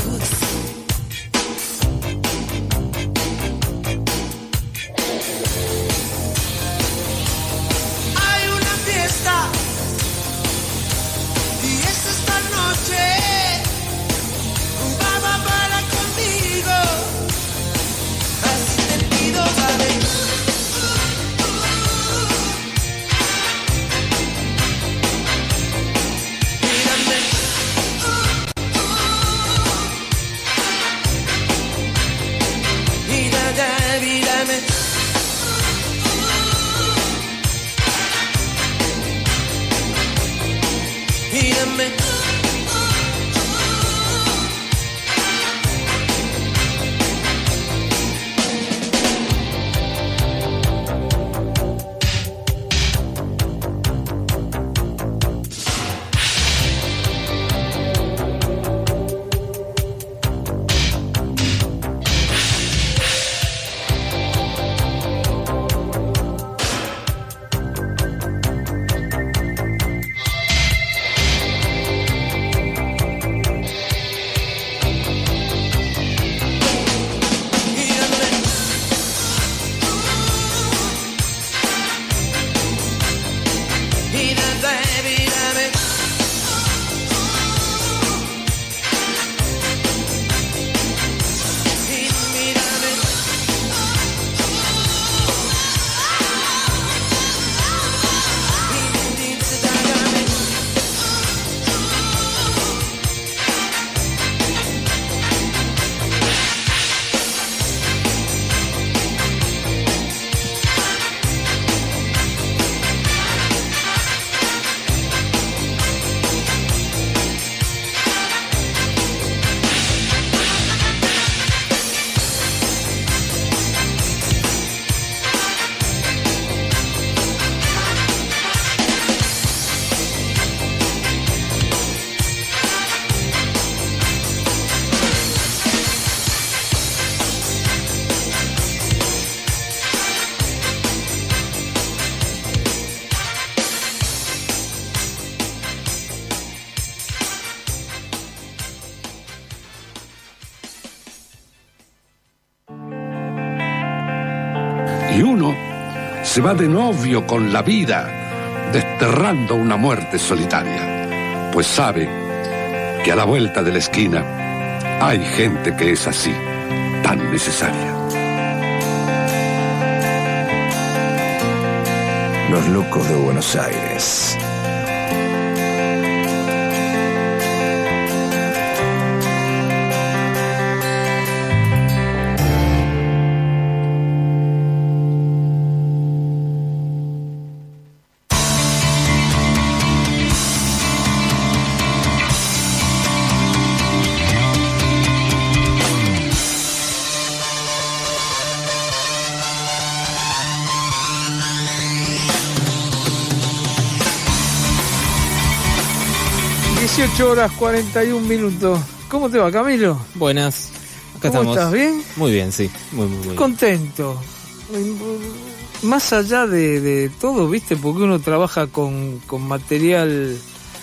Y uno se va de novio con la vida, desterrando una muerte solitaria, pues sabe que a la vuelta de la esquina hay gente que es así, tan necesaria. Los locos de Buenos Aires. Horas 41 minutos. ¿Cómo te va, Camilo? Buenas. Acá ¿Cómo estamos. estás? ¿Bien? Muy bien, sí. Muy bien. Contento. Más allá de todo, ¿viste? Porque uno trabaja con material,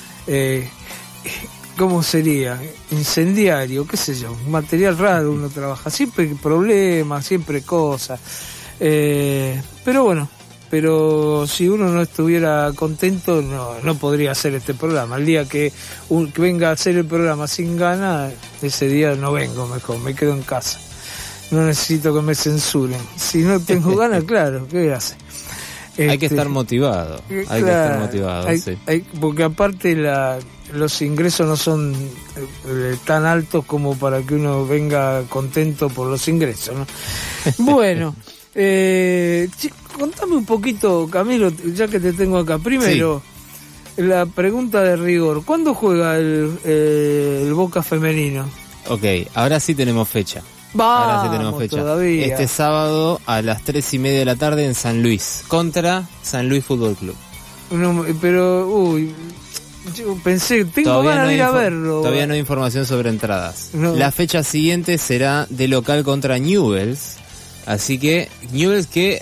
¿cómo sería? Incendiario, qué sé yo. Material raro uno trabaja. Siempre problemas, siempre cosas. Pero bueno, pero si uno no estuviera contento no podría hacer este programa. El día que venga a hacer el programa sin ganas, ese día no vengo, mejor me quedo en casa. No necesito que me censuren. Si no tengo ganas, claro, ¿qué voy a hacer? Hay que estar motivado. Hay que estar motivado, sí. Porque aparte los ingresos no son tan altos como para que uno venga contento por los ingresos, ¿no? Bueno, contame un poquito, Camilo, ya que te tengo acá. Primero, la pregunta de rigor. ¿Cuándo juega el Boca femenino? Ok, ahora sí tenemos fecha. Ahora sí tenemos fecha. Todavía. Este sábado a las 3:30 de la tarde en San Luis, contra San Luis Fútbol Club. No, pero, yo pensé, tengo ganas de ir a verlo. Todavía no hay información sobre entradas. No. La fecha siguiente será de local contra Newell's. Así que, Newell's que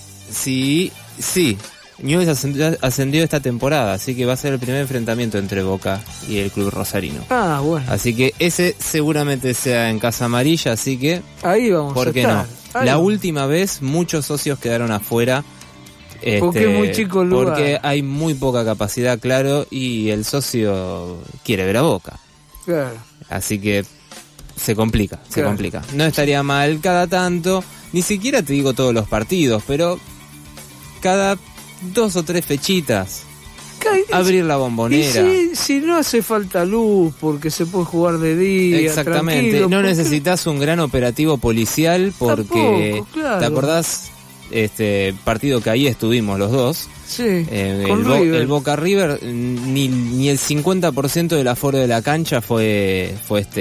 Newell's ascendió esta temporada, así que va a ser el primer enfrentamiento entre Boca y el club rosarino. Ah, bueno. Así que ese seguramente sea en Casa Amarilla, así que ahí vamos. ¿por qué no? La última vez muchos socios quedaron afuera. Porque es muy chico el lugar. Porque hay muy poca capacidad, claro, y el socio quiere ver a Boca. Claro. Así que se complica. No estaría mal cada tanto, ni siquiera te digo todos los partidos, pero cada 2 o 3 fechitas abrir la Bombonera. Y si no hace falta luz, porque se puede jugar de día. Exactamente, no necesitas un gran operativo policial, porque tampoco, claro. ¿Te acordás este partido que ahí estuvimos los dos? Sí, el Boca River, ni el 50% del aforo de la cancha fue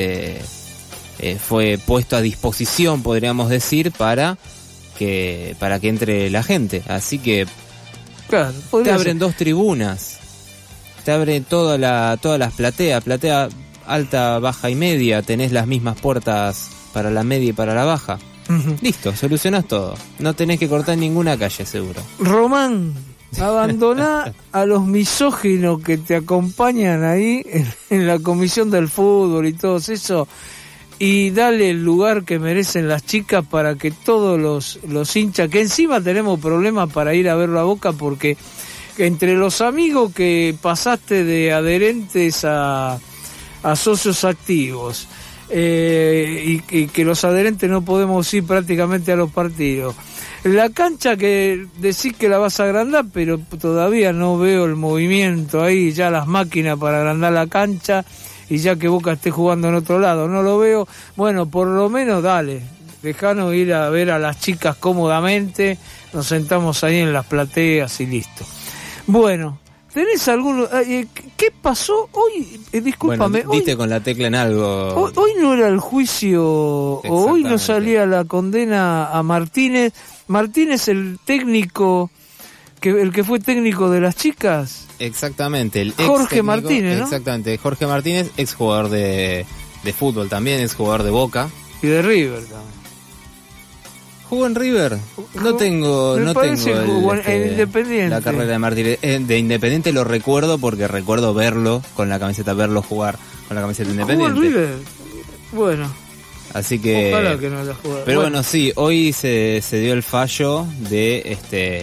puesto a disposición, podríamos decir, para que entre la gente. Así que claro, te abren 2 tribunas, te abren todas las platea alta, baja y media, tenés las mismas puertas para la media y para la baja. Uh-huh. Listo, solucionás todo, no tenés que cortar ninguna calle, seguro. Román, abandoná a los misóginos que te acompañan ahí en la comisión del fútbol y todo eso, y dale el lugar que merecen las chicas para que todos los hinchas, que encima tenemos problemas para ir a verlo a Boca, porque entre los amigos que pasaste de adherentes a socios activos, y que los adherentes no podemos ir prácticamente a los partidos, la cancha que decís que la vas a agrandar, pero todavía no veo el movimiento ahí, ya las máquinas para agrandar la cancha, y ya que Boca esté jugando en otro lado, no lo veo. Bueno, por lo menos dale, dejanos ir a ver a las chicas cómodamente, nos sentamos ahí en las plateas y listo. Bueno, ¿tenés alguno? ¿Qué pasó hoy? Discúlpame. Bueno, diste con la tecla en algo. Hoy no era el juicio, o hoy no salía la condena a Martínez. Martínez, el técnico, el que fue técnico de las chicas. Exactamente, el ex Jorge técnico, Martínez, ¿no? Exactamente, Jorge Martínez, ex jugador de fútbol también, ex jugador de Boca. Y de River también. ¿Jugó en River? No tengo Independiente. La carrera de Martínez. De Independiente lo recuerdo porque recuerdo verlo jugar con la camiseta de Independiente. ¿Jugó en River? Bueno. Así que... Ojalá que no la jugara. Pero bueno, sí, hoy se dio el fallo de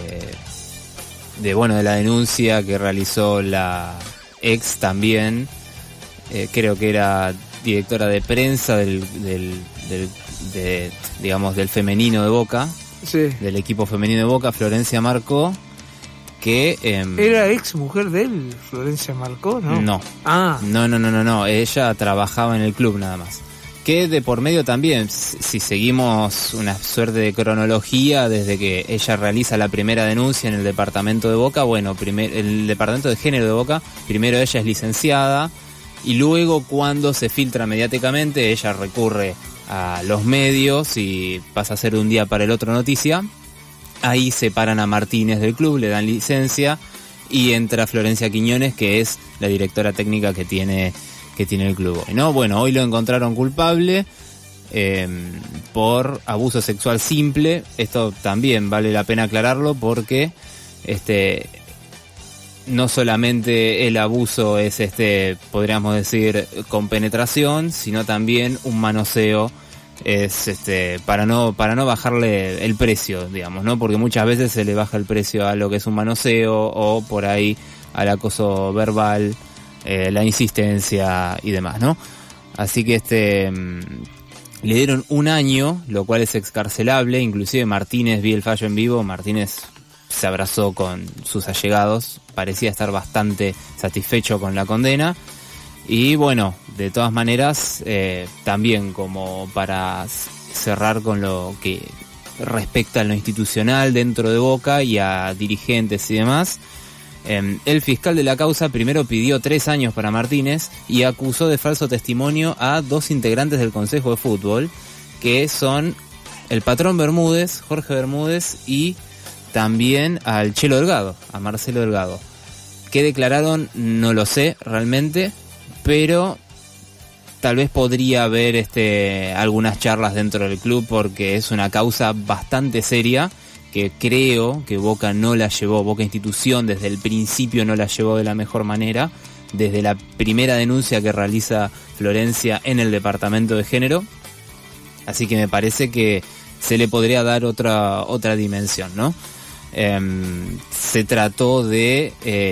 la denuncia que realizó la ex también, creo que era directora de prensa del femenino de Boca, sí, del equipo femenino de Boca, Florencia Marcó, que era ex mujer de él, Florencia Marcó, ¿no? No. No, ella trabajaba en el club nada más. Que de por medio también, si seguimos una suerte de cronología, desde que ella realiza la primera denuncia en el departamento de Boca, el departamento de género de Boca, primero ella es licenciada, y luego cuando se filtra mediáticamente, ella recurre a los medios y pasa a ser de un día para el otro noticia. Ahí separan a Martínez del club, le dan licencia, y entra Florencia Quiñones, que es la directora técnica que tiene el club hoy, ¿no? Bueno, hoy lo encontraron culpable por abuso sexual simple. Esto también vale la pena aclararlo porque no solamente el abuso es podríamos decir con penetración, sino también un manoseo es para no bajarle el precio, digamos, ¿no? Porque muchas veces se le baja el precio a lo que es un manoseo o por ahí al acoso verbal, la insistencia y demás, ¿no? Así que le dieron 1 año, lo cual es excarcelable. Inclusive Martínez, vi el fallo en vivo, Martínez se abrazó con sus allegados, parecía estar bastante satisfecho con la condena. Y bueno, de todas maneras, también como para cerrar con lo que respecta a lo institucional dentro de Boca y a dirigentes y demás, el fiscal de la causa primero pidió 3 años para Martínez y acusó de falso testimonio a 2 integrantes del Consejo de Fútbol, que son el patrón Bermúdez, Jorge Bermúdez, y también al Chelo Delgado, a Marcelo Delgado. ¿Qué declararon? No lo sé realmente, pero tal vez podría haber algunas charlas dentro del club, porque es una causa bastante seria que creo que Boca no la llevó, Boca institución desde el principio no la llevó de la mejor manera, desde la primera denuncia que realiza Florencia en el departamento de género. Así que me parece que se le podría dar otra dimensión, ¿no? Se trató de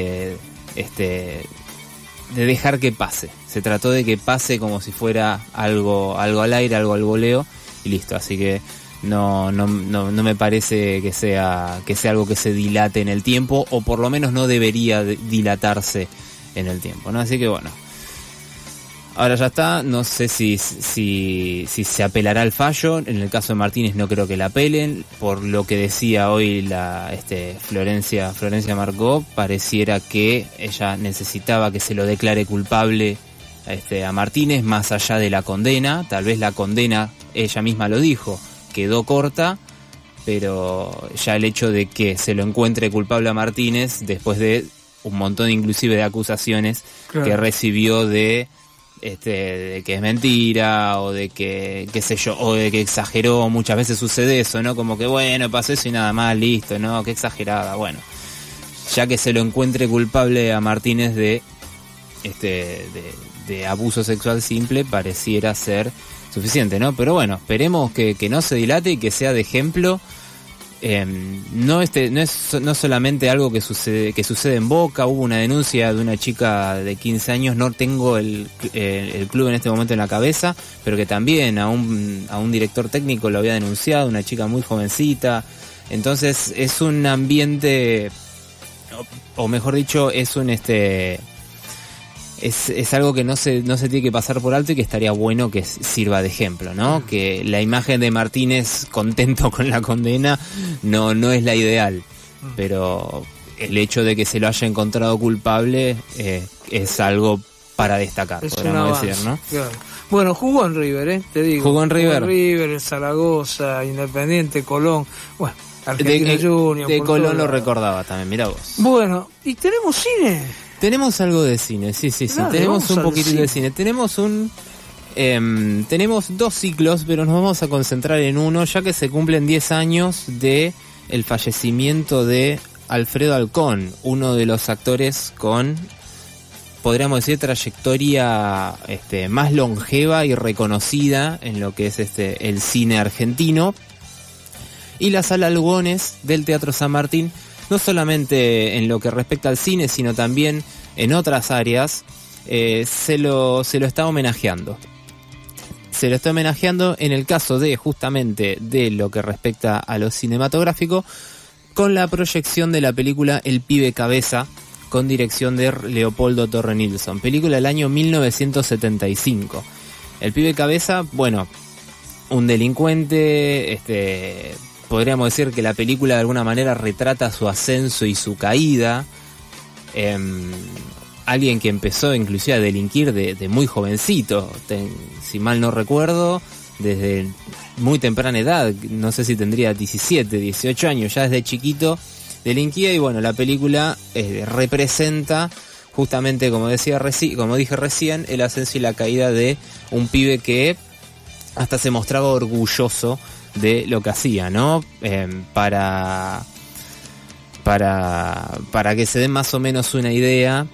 dejar que pase. Se trató de que pase como si fuera algo al aire, algo al voleo y listo. Así que no me parece que sea algo que se dilate en el tiempo, o por lo menos no debería dilatarse en el tiempo, ¿no? Así que bueno. Ahora ya está, no sé si se apelará al fallo. En el caso de Martínez no creo que la apelen. Por lo que decía hoy Florencia Marcó, pareciera que ella necesitaba que se lo declare culpable a Martínez, más allá de la condena. Tal vez la condena, ella misma lo dijo, quedó corta, pero ya el hecho de que se lo encuentre culpable a Martínez, después de un montón inclusive de acusaciones que recibió de que es mentira, o de que, qué sé yo, o de que exageró. Muchas veces sucede eso, ¿no? Como que bueno, pasó eso y nada más, listo, ¿no? Qué exagerada. Bueno, ya que se lo encuentre culpable a Martínez de abuso sexual simple, pareciera ser suficiente, ¿no? Pero bueno, esperemos que no se dilate y que sea de ejemplo. No solamente algo que sucede en Boca. Hubo una denuncia de una chica de 15 años, no tengo el club en este momento en la cabeza, pero que también a un director técnico lo había denunciado, una chica muy jovencita. Entonces es un ambiente, o mejor dicho, es un es algo que no se tiene que pasar por alto y que estaría bueno que sirva de ejemplo, ¿no? Que la imagen de Martínez contento con la condena no es la ideal, pero el hecho de que se lo haya encontrado culpable es algo para destacar, podríamos decir, ¿no? Claro. Bueno, jugó en River, te digo. Jugó en River, Zaragoza, Independiente, Colón, bueno, Argentino Junior. De Colón lo recordaba también, mirá vos. Bueno, ¿y tenemos cine? Tenemos algo de cine, sí. Dale, tenemos un poquito de cine. Tenemos tenemos 2 ciclos, pero nos vamos a concentrar en uno, ya que se cumplen 10 años de el fallecimiento de Alfredo Alcón, uno de los actores con, podríamos decir, trayectoria más longeva y reconocida en lo que es el cine argentino. Y la Sala Lugones del Teatro San Martín, no solamente en lo que respecta al cine, sino también en otras áreas, se lo está homenajeando. Se lo está homenajeando en el caso de, justamente, de lo que respecta a lo cinematográfico, con la proyección de la película El Pibe Cabeza, con dirección de Leopoldo Torre Nilsson, película del año 1975. El Pibe Cabeza, bueno, un delincuente, podríamos decir que la película de alguna manera retrata su ascenso y su caída. Alguien que empezó inclusive a delinquir de muy jovencito, si mal no recuerdo, desde muy temprana edad, no sé si tendría 17, 18 años, ya desde chiquito delinquía. Y bueno, la película representa justamente, como dije recién, el ascenso y la caída de un pibe que hasta se mostraba orgulloso de lo que hacía, ¿no? Para que se den más o menos una idea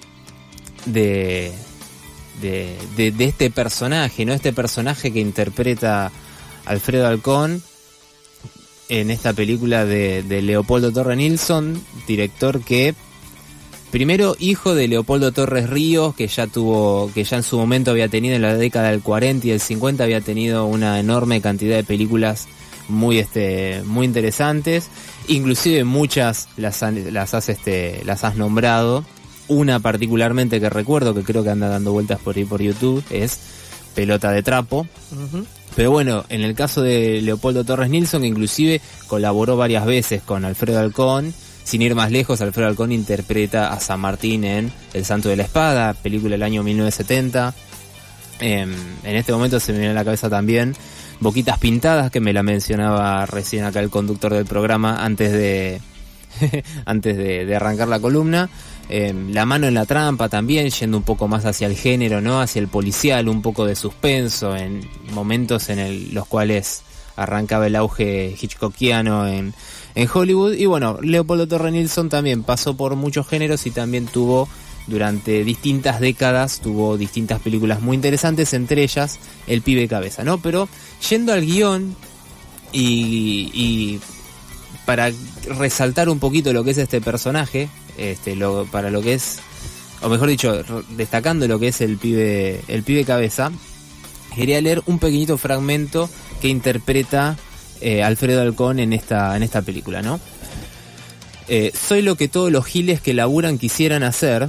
de este personaje, ¿no? Este personaje que interpreta Alfredo Alcón en esta película de Leopoldo Torres Nilsson, director que primero hijo de Leopoldo Torres Ríos, que ya en su momento había tenido en la década del 40 y del 50 había tenido una enorme cantidad de películas muy interesantes, inclusive muchas las has nombrado. Una particularmente que recuerdo, que creo que anda dando vueltas por ahí por YouTube, es Pelota de Trapo. Uh-huh. Pero bueno, en el caso de Leopoldo Torres Nilsson, que inclusive colaboró varias veces con Alfredo Alcón, sin ir más lejos, Alfredo Alcón interpreta a San Martín en El Santo de la Espada, película del año 1970. En este momento se me viene a la cabeza también Boquitas Pintadas, que me la mencionaba recién acá el conductor del programa antes de arrancar la columna. La mano en la trampa también, yendo un poco más hacia el género, ¿no? Hacia el policial, un poco de suspenso, en momentos en los cuales arrancaba el auge hitchcockiano en Hollywood. Y bueno, Leopoldo Torres Nilsson también pasó por muchos géneros y también durante distintas décadas tuvo distintas películas muy interesantes, entre ellas El Pibe Cabeza, ¿no? Pero yendo al guión y para resaltar un poquito lo que es este personaje, para lo que es, o mejor dicho, destacando lo que es el pibe Cabeza, quería leer un pequeñito fragmento que interpreta Alfredo Alcón en esta película, ¿no? Soy lo que todos los giles que laburan quisieran ser,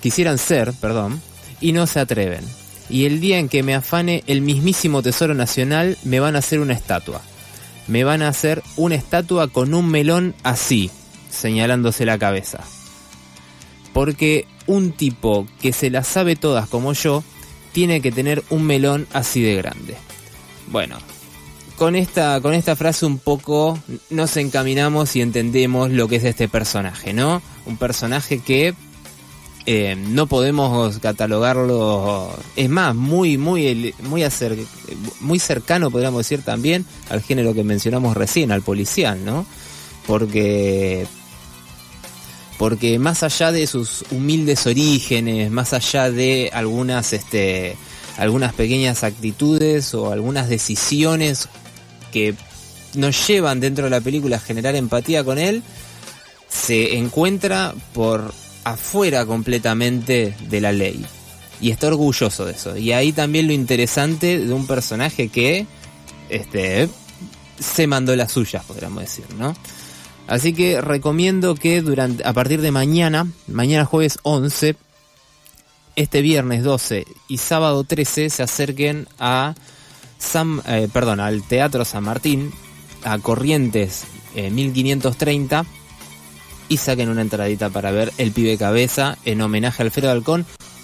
y no se atreven. Y el día en que me afane el mismísimo Tesoro Nacional, me van a hacer una estatua. Me van a hacer una estatua con un melón así, señalándose la cabeza. Porque un tipo que se las sabe todas como yo, tiene que tener un melón así de grande. Bueno, con esta frase un poco nos encaminamos y entendemos lo que es este personaje, ¿no? Un personaje que no podemos catalogarlo, es más, muy cercano, podríamos decir, también al género que mencionamos recién, al policial, ¿no? Porque más allá de sus humildes orígenes, más allá de algunas pequeñas actitudes o algunas decisiones que nos llevan dentro de la película a generar empatía con él, se encuentra por afuera completamente de la ley y está orgulloso de eso. Y ahí también lo interesante de un personaje que se mandó las suyas, podríamos decir, ¿no? Así que recomiendo que a partir de mañana jueves 11, este viernes 12 y sábado 13 se acerquen al Teatro San Martín, a Corrientes 1530, y saquen una entradita para ver El Pibe Cabeza en homenaje a Alfredo Alcón.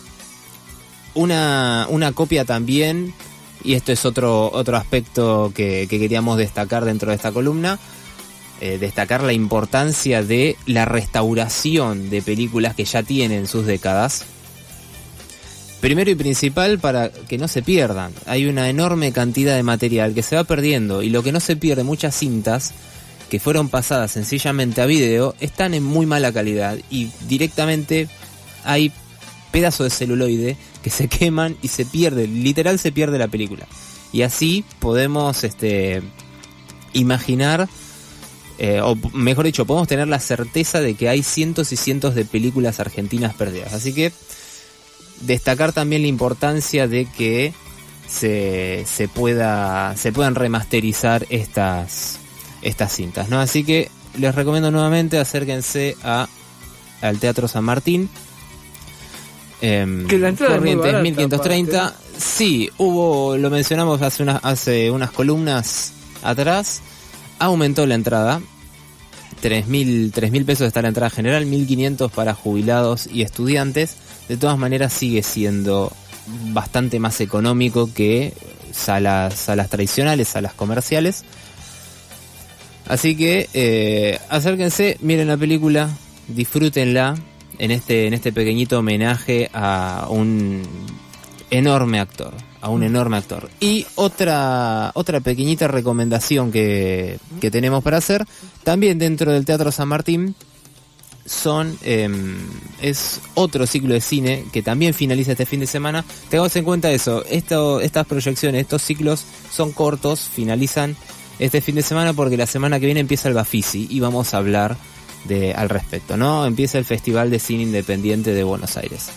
Una copia también, y esto es otro aspecto que queríamos destacar dentro de esta columna, destacar la importancia de la restauración de películas que ya tienen sus décadas. Primero y principal, para que no se pierdan. Hay una enorme cantidad de material que se va perdiendo, y lo que no se pierde, muchas cintas que fueron pasadas sencillamente a video, están en muy mala calidad y directamente hay pedazos de celuloide que se queman y se pierde, literal se pierde la película. Y así podemos imaginar, o mejor dicho, podemos tener la certeza de que hay cientos y cientos de películas argentinas perdidas. Así que destacar también la importancia de que se puedan remasterizar estas cintas, ¿no? Así que les recomiendo nuevamente, acérquense al Teatro San Martín. Que la entrada Corrientes es muy barata, 1530. aparte. Sí, lo mencionamos hace unas columnas atrás. Aumentó la entrada. 3.000 pesos está la entrada general, 1.500 para jubilados y estudiantes. De todas maneras sigue siendo bastante más económico que salas tradicionales, salas comerciales. Así que acérquense, miren la película, disfrútenla en este pequeñito homenaje a un enorme actor. Y otra pequeñita recomendación que tenemos para hacer, también dentro del Teatro San Martín, es otro ciclo de cine que también finaliza este fin de semana. Tengamos en cuenta eso, estas proyecciones, estos ciclos son cortos, finalizan este fin de semana porque la semana que viene empieza el Bafisi y vamos a hablar al respecto, ¿no? Empieza el Festival de Cine Independiente de Buenos Aires.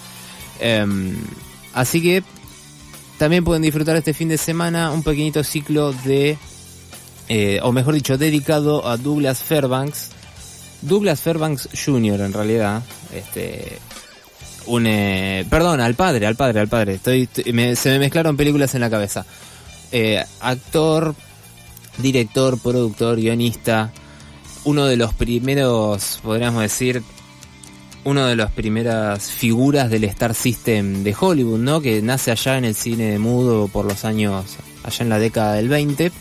Así que también pueden disfrutar este fin de semana un pequeñito ciclo o mejor dicho, dedicado a Douglas Fairbanks Jr. en realidad, perdón, al padre, se me mezclaron películas en la cabeza. Actor, director, productor, guionista, uno de los primeros, podríamos decir, una de las primeras figuras del Star System de Hollywood, ¿no? Que nace allá en el cine mudo por los años, allá en la década del 20,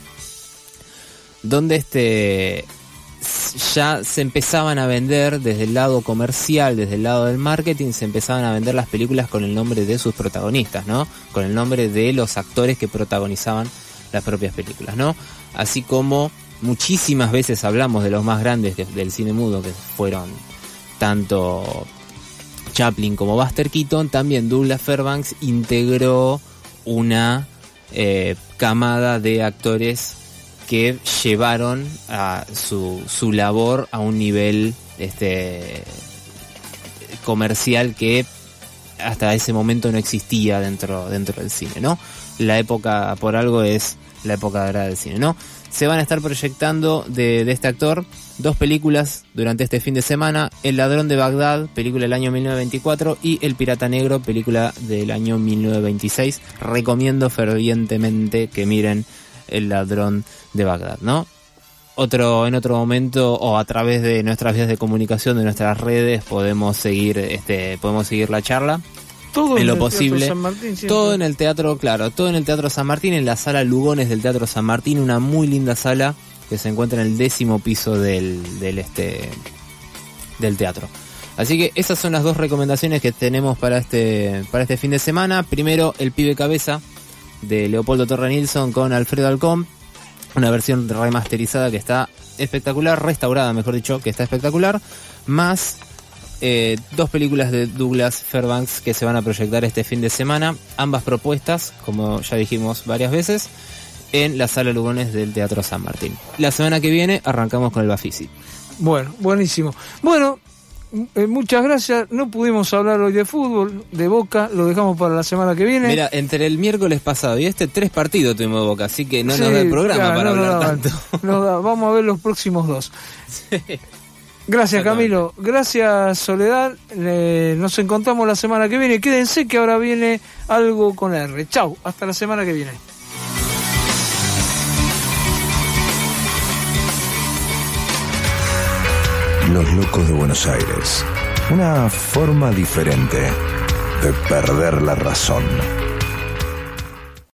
donde ya se empezaban a vender desde el lado comercial, desde el lado del marketing, se empezaban a vender las películas con el nombre de sus protagonistas, ¿no? Con el nombre de los actores que protagonizaban las propias películas, ¿no? Así como muchísimas veces hablamos de los más grandes del cine mudo, que fueron tanto Chaplin como Buster Keaton, también Douglas Fairbanks integró una camada de actores que llevaron a su labor a un nivel comercial que hasta ese momento no existía dentro del cine, ¿no? La época, por algo, es la época dorada del cine, ¿no? Se van a estar proyectando de este actor 2 películas durante este fin de semana: El ladrón de Bagdad, película del año 1924, y El pirata negro, película del año 1926. Recomiendo fervientemente que miren El ladrón de Bagdad, ¿no? En otro momento, o a través de nuestras vías de comunicación, de nuestras redes, podemos seguir la charla. Todo en lo el posible, Teatro San Martín, todo en el teatro, claro, todo en el Teatro San Martín, en la sala Lugones del Teatro San Martín, una muy linda sala que se encuentra en el 10º piso del teatro. Así que esas son las 2 recomendaciones que tenemos para este fin de semana. Primero, El pibe cabeza, de Leopoldo Torre Nilsson con Alfredo Alcón, una versión remasterizada que está espectacular, restaurada mejor dicho, que está espectacular, más 2 películas de Douglas Fairbanks que se van a proyectar este fin de semana, ambas propuestas, como ya dijimos varias veces, en la sala Lugones del Teatro San Martín. La semana que viene arrancamos con el Bafisi. Bueno, buenísimo. Bueno, muchas gracias. No pudimos hablar hoy de fútbol, de Boca, lo dejamos para la semana que viene. Mira, entre el miércoles pasado y 3 partidos tuvimos de Boca, así que no nos da el programa para hablar tanto. Vamos a ver los próximos 2. Sí. Gracias, Camilo. Gracias, Soledad. Nos encontramos la semana que viene. Quédense que ahora viene algo con R. Chau, hasta la semana que viene. Los locos de Buenos Aires. Una forma diferente de perder la razón.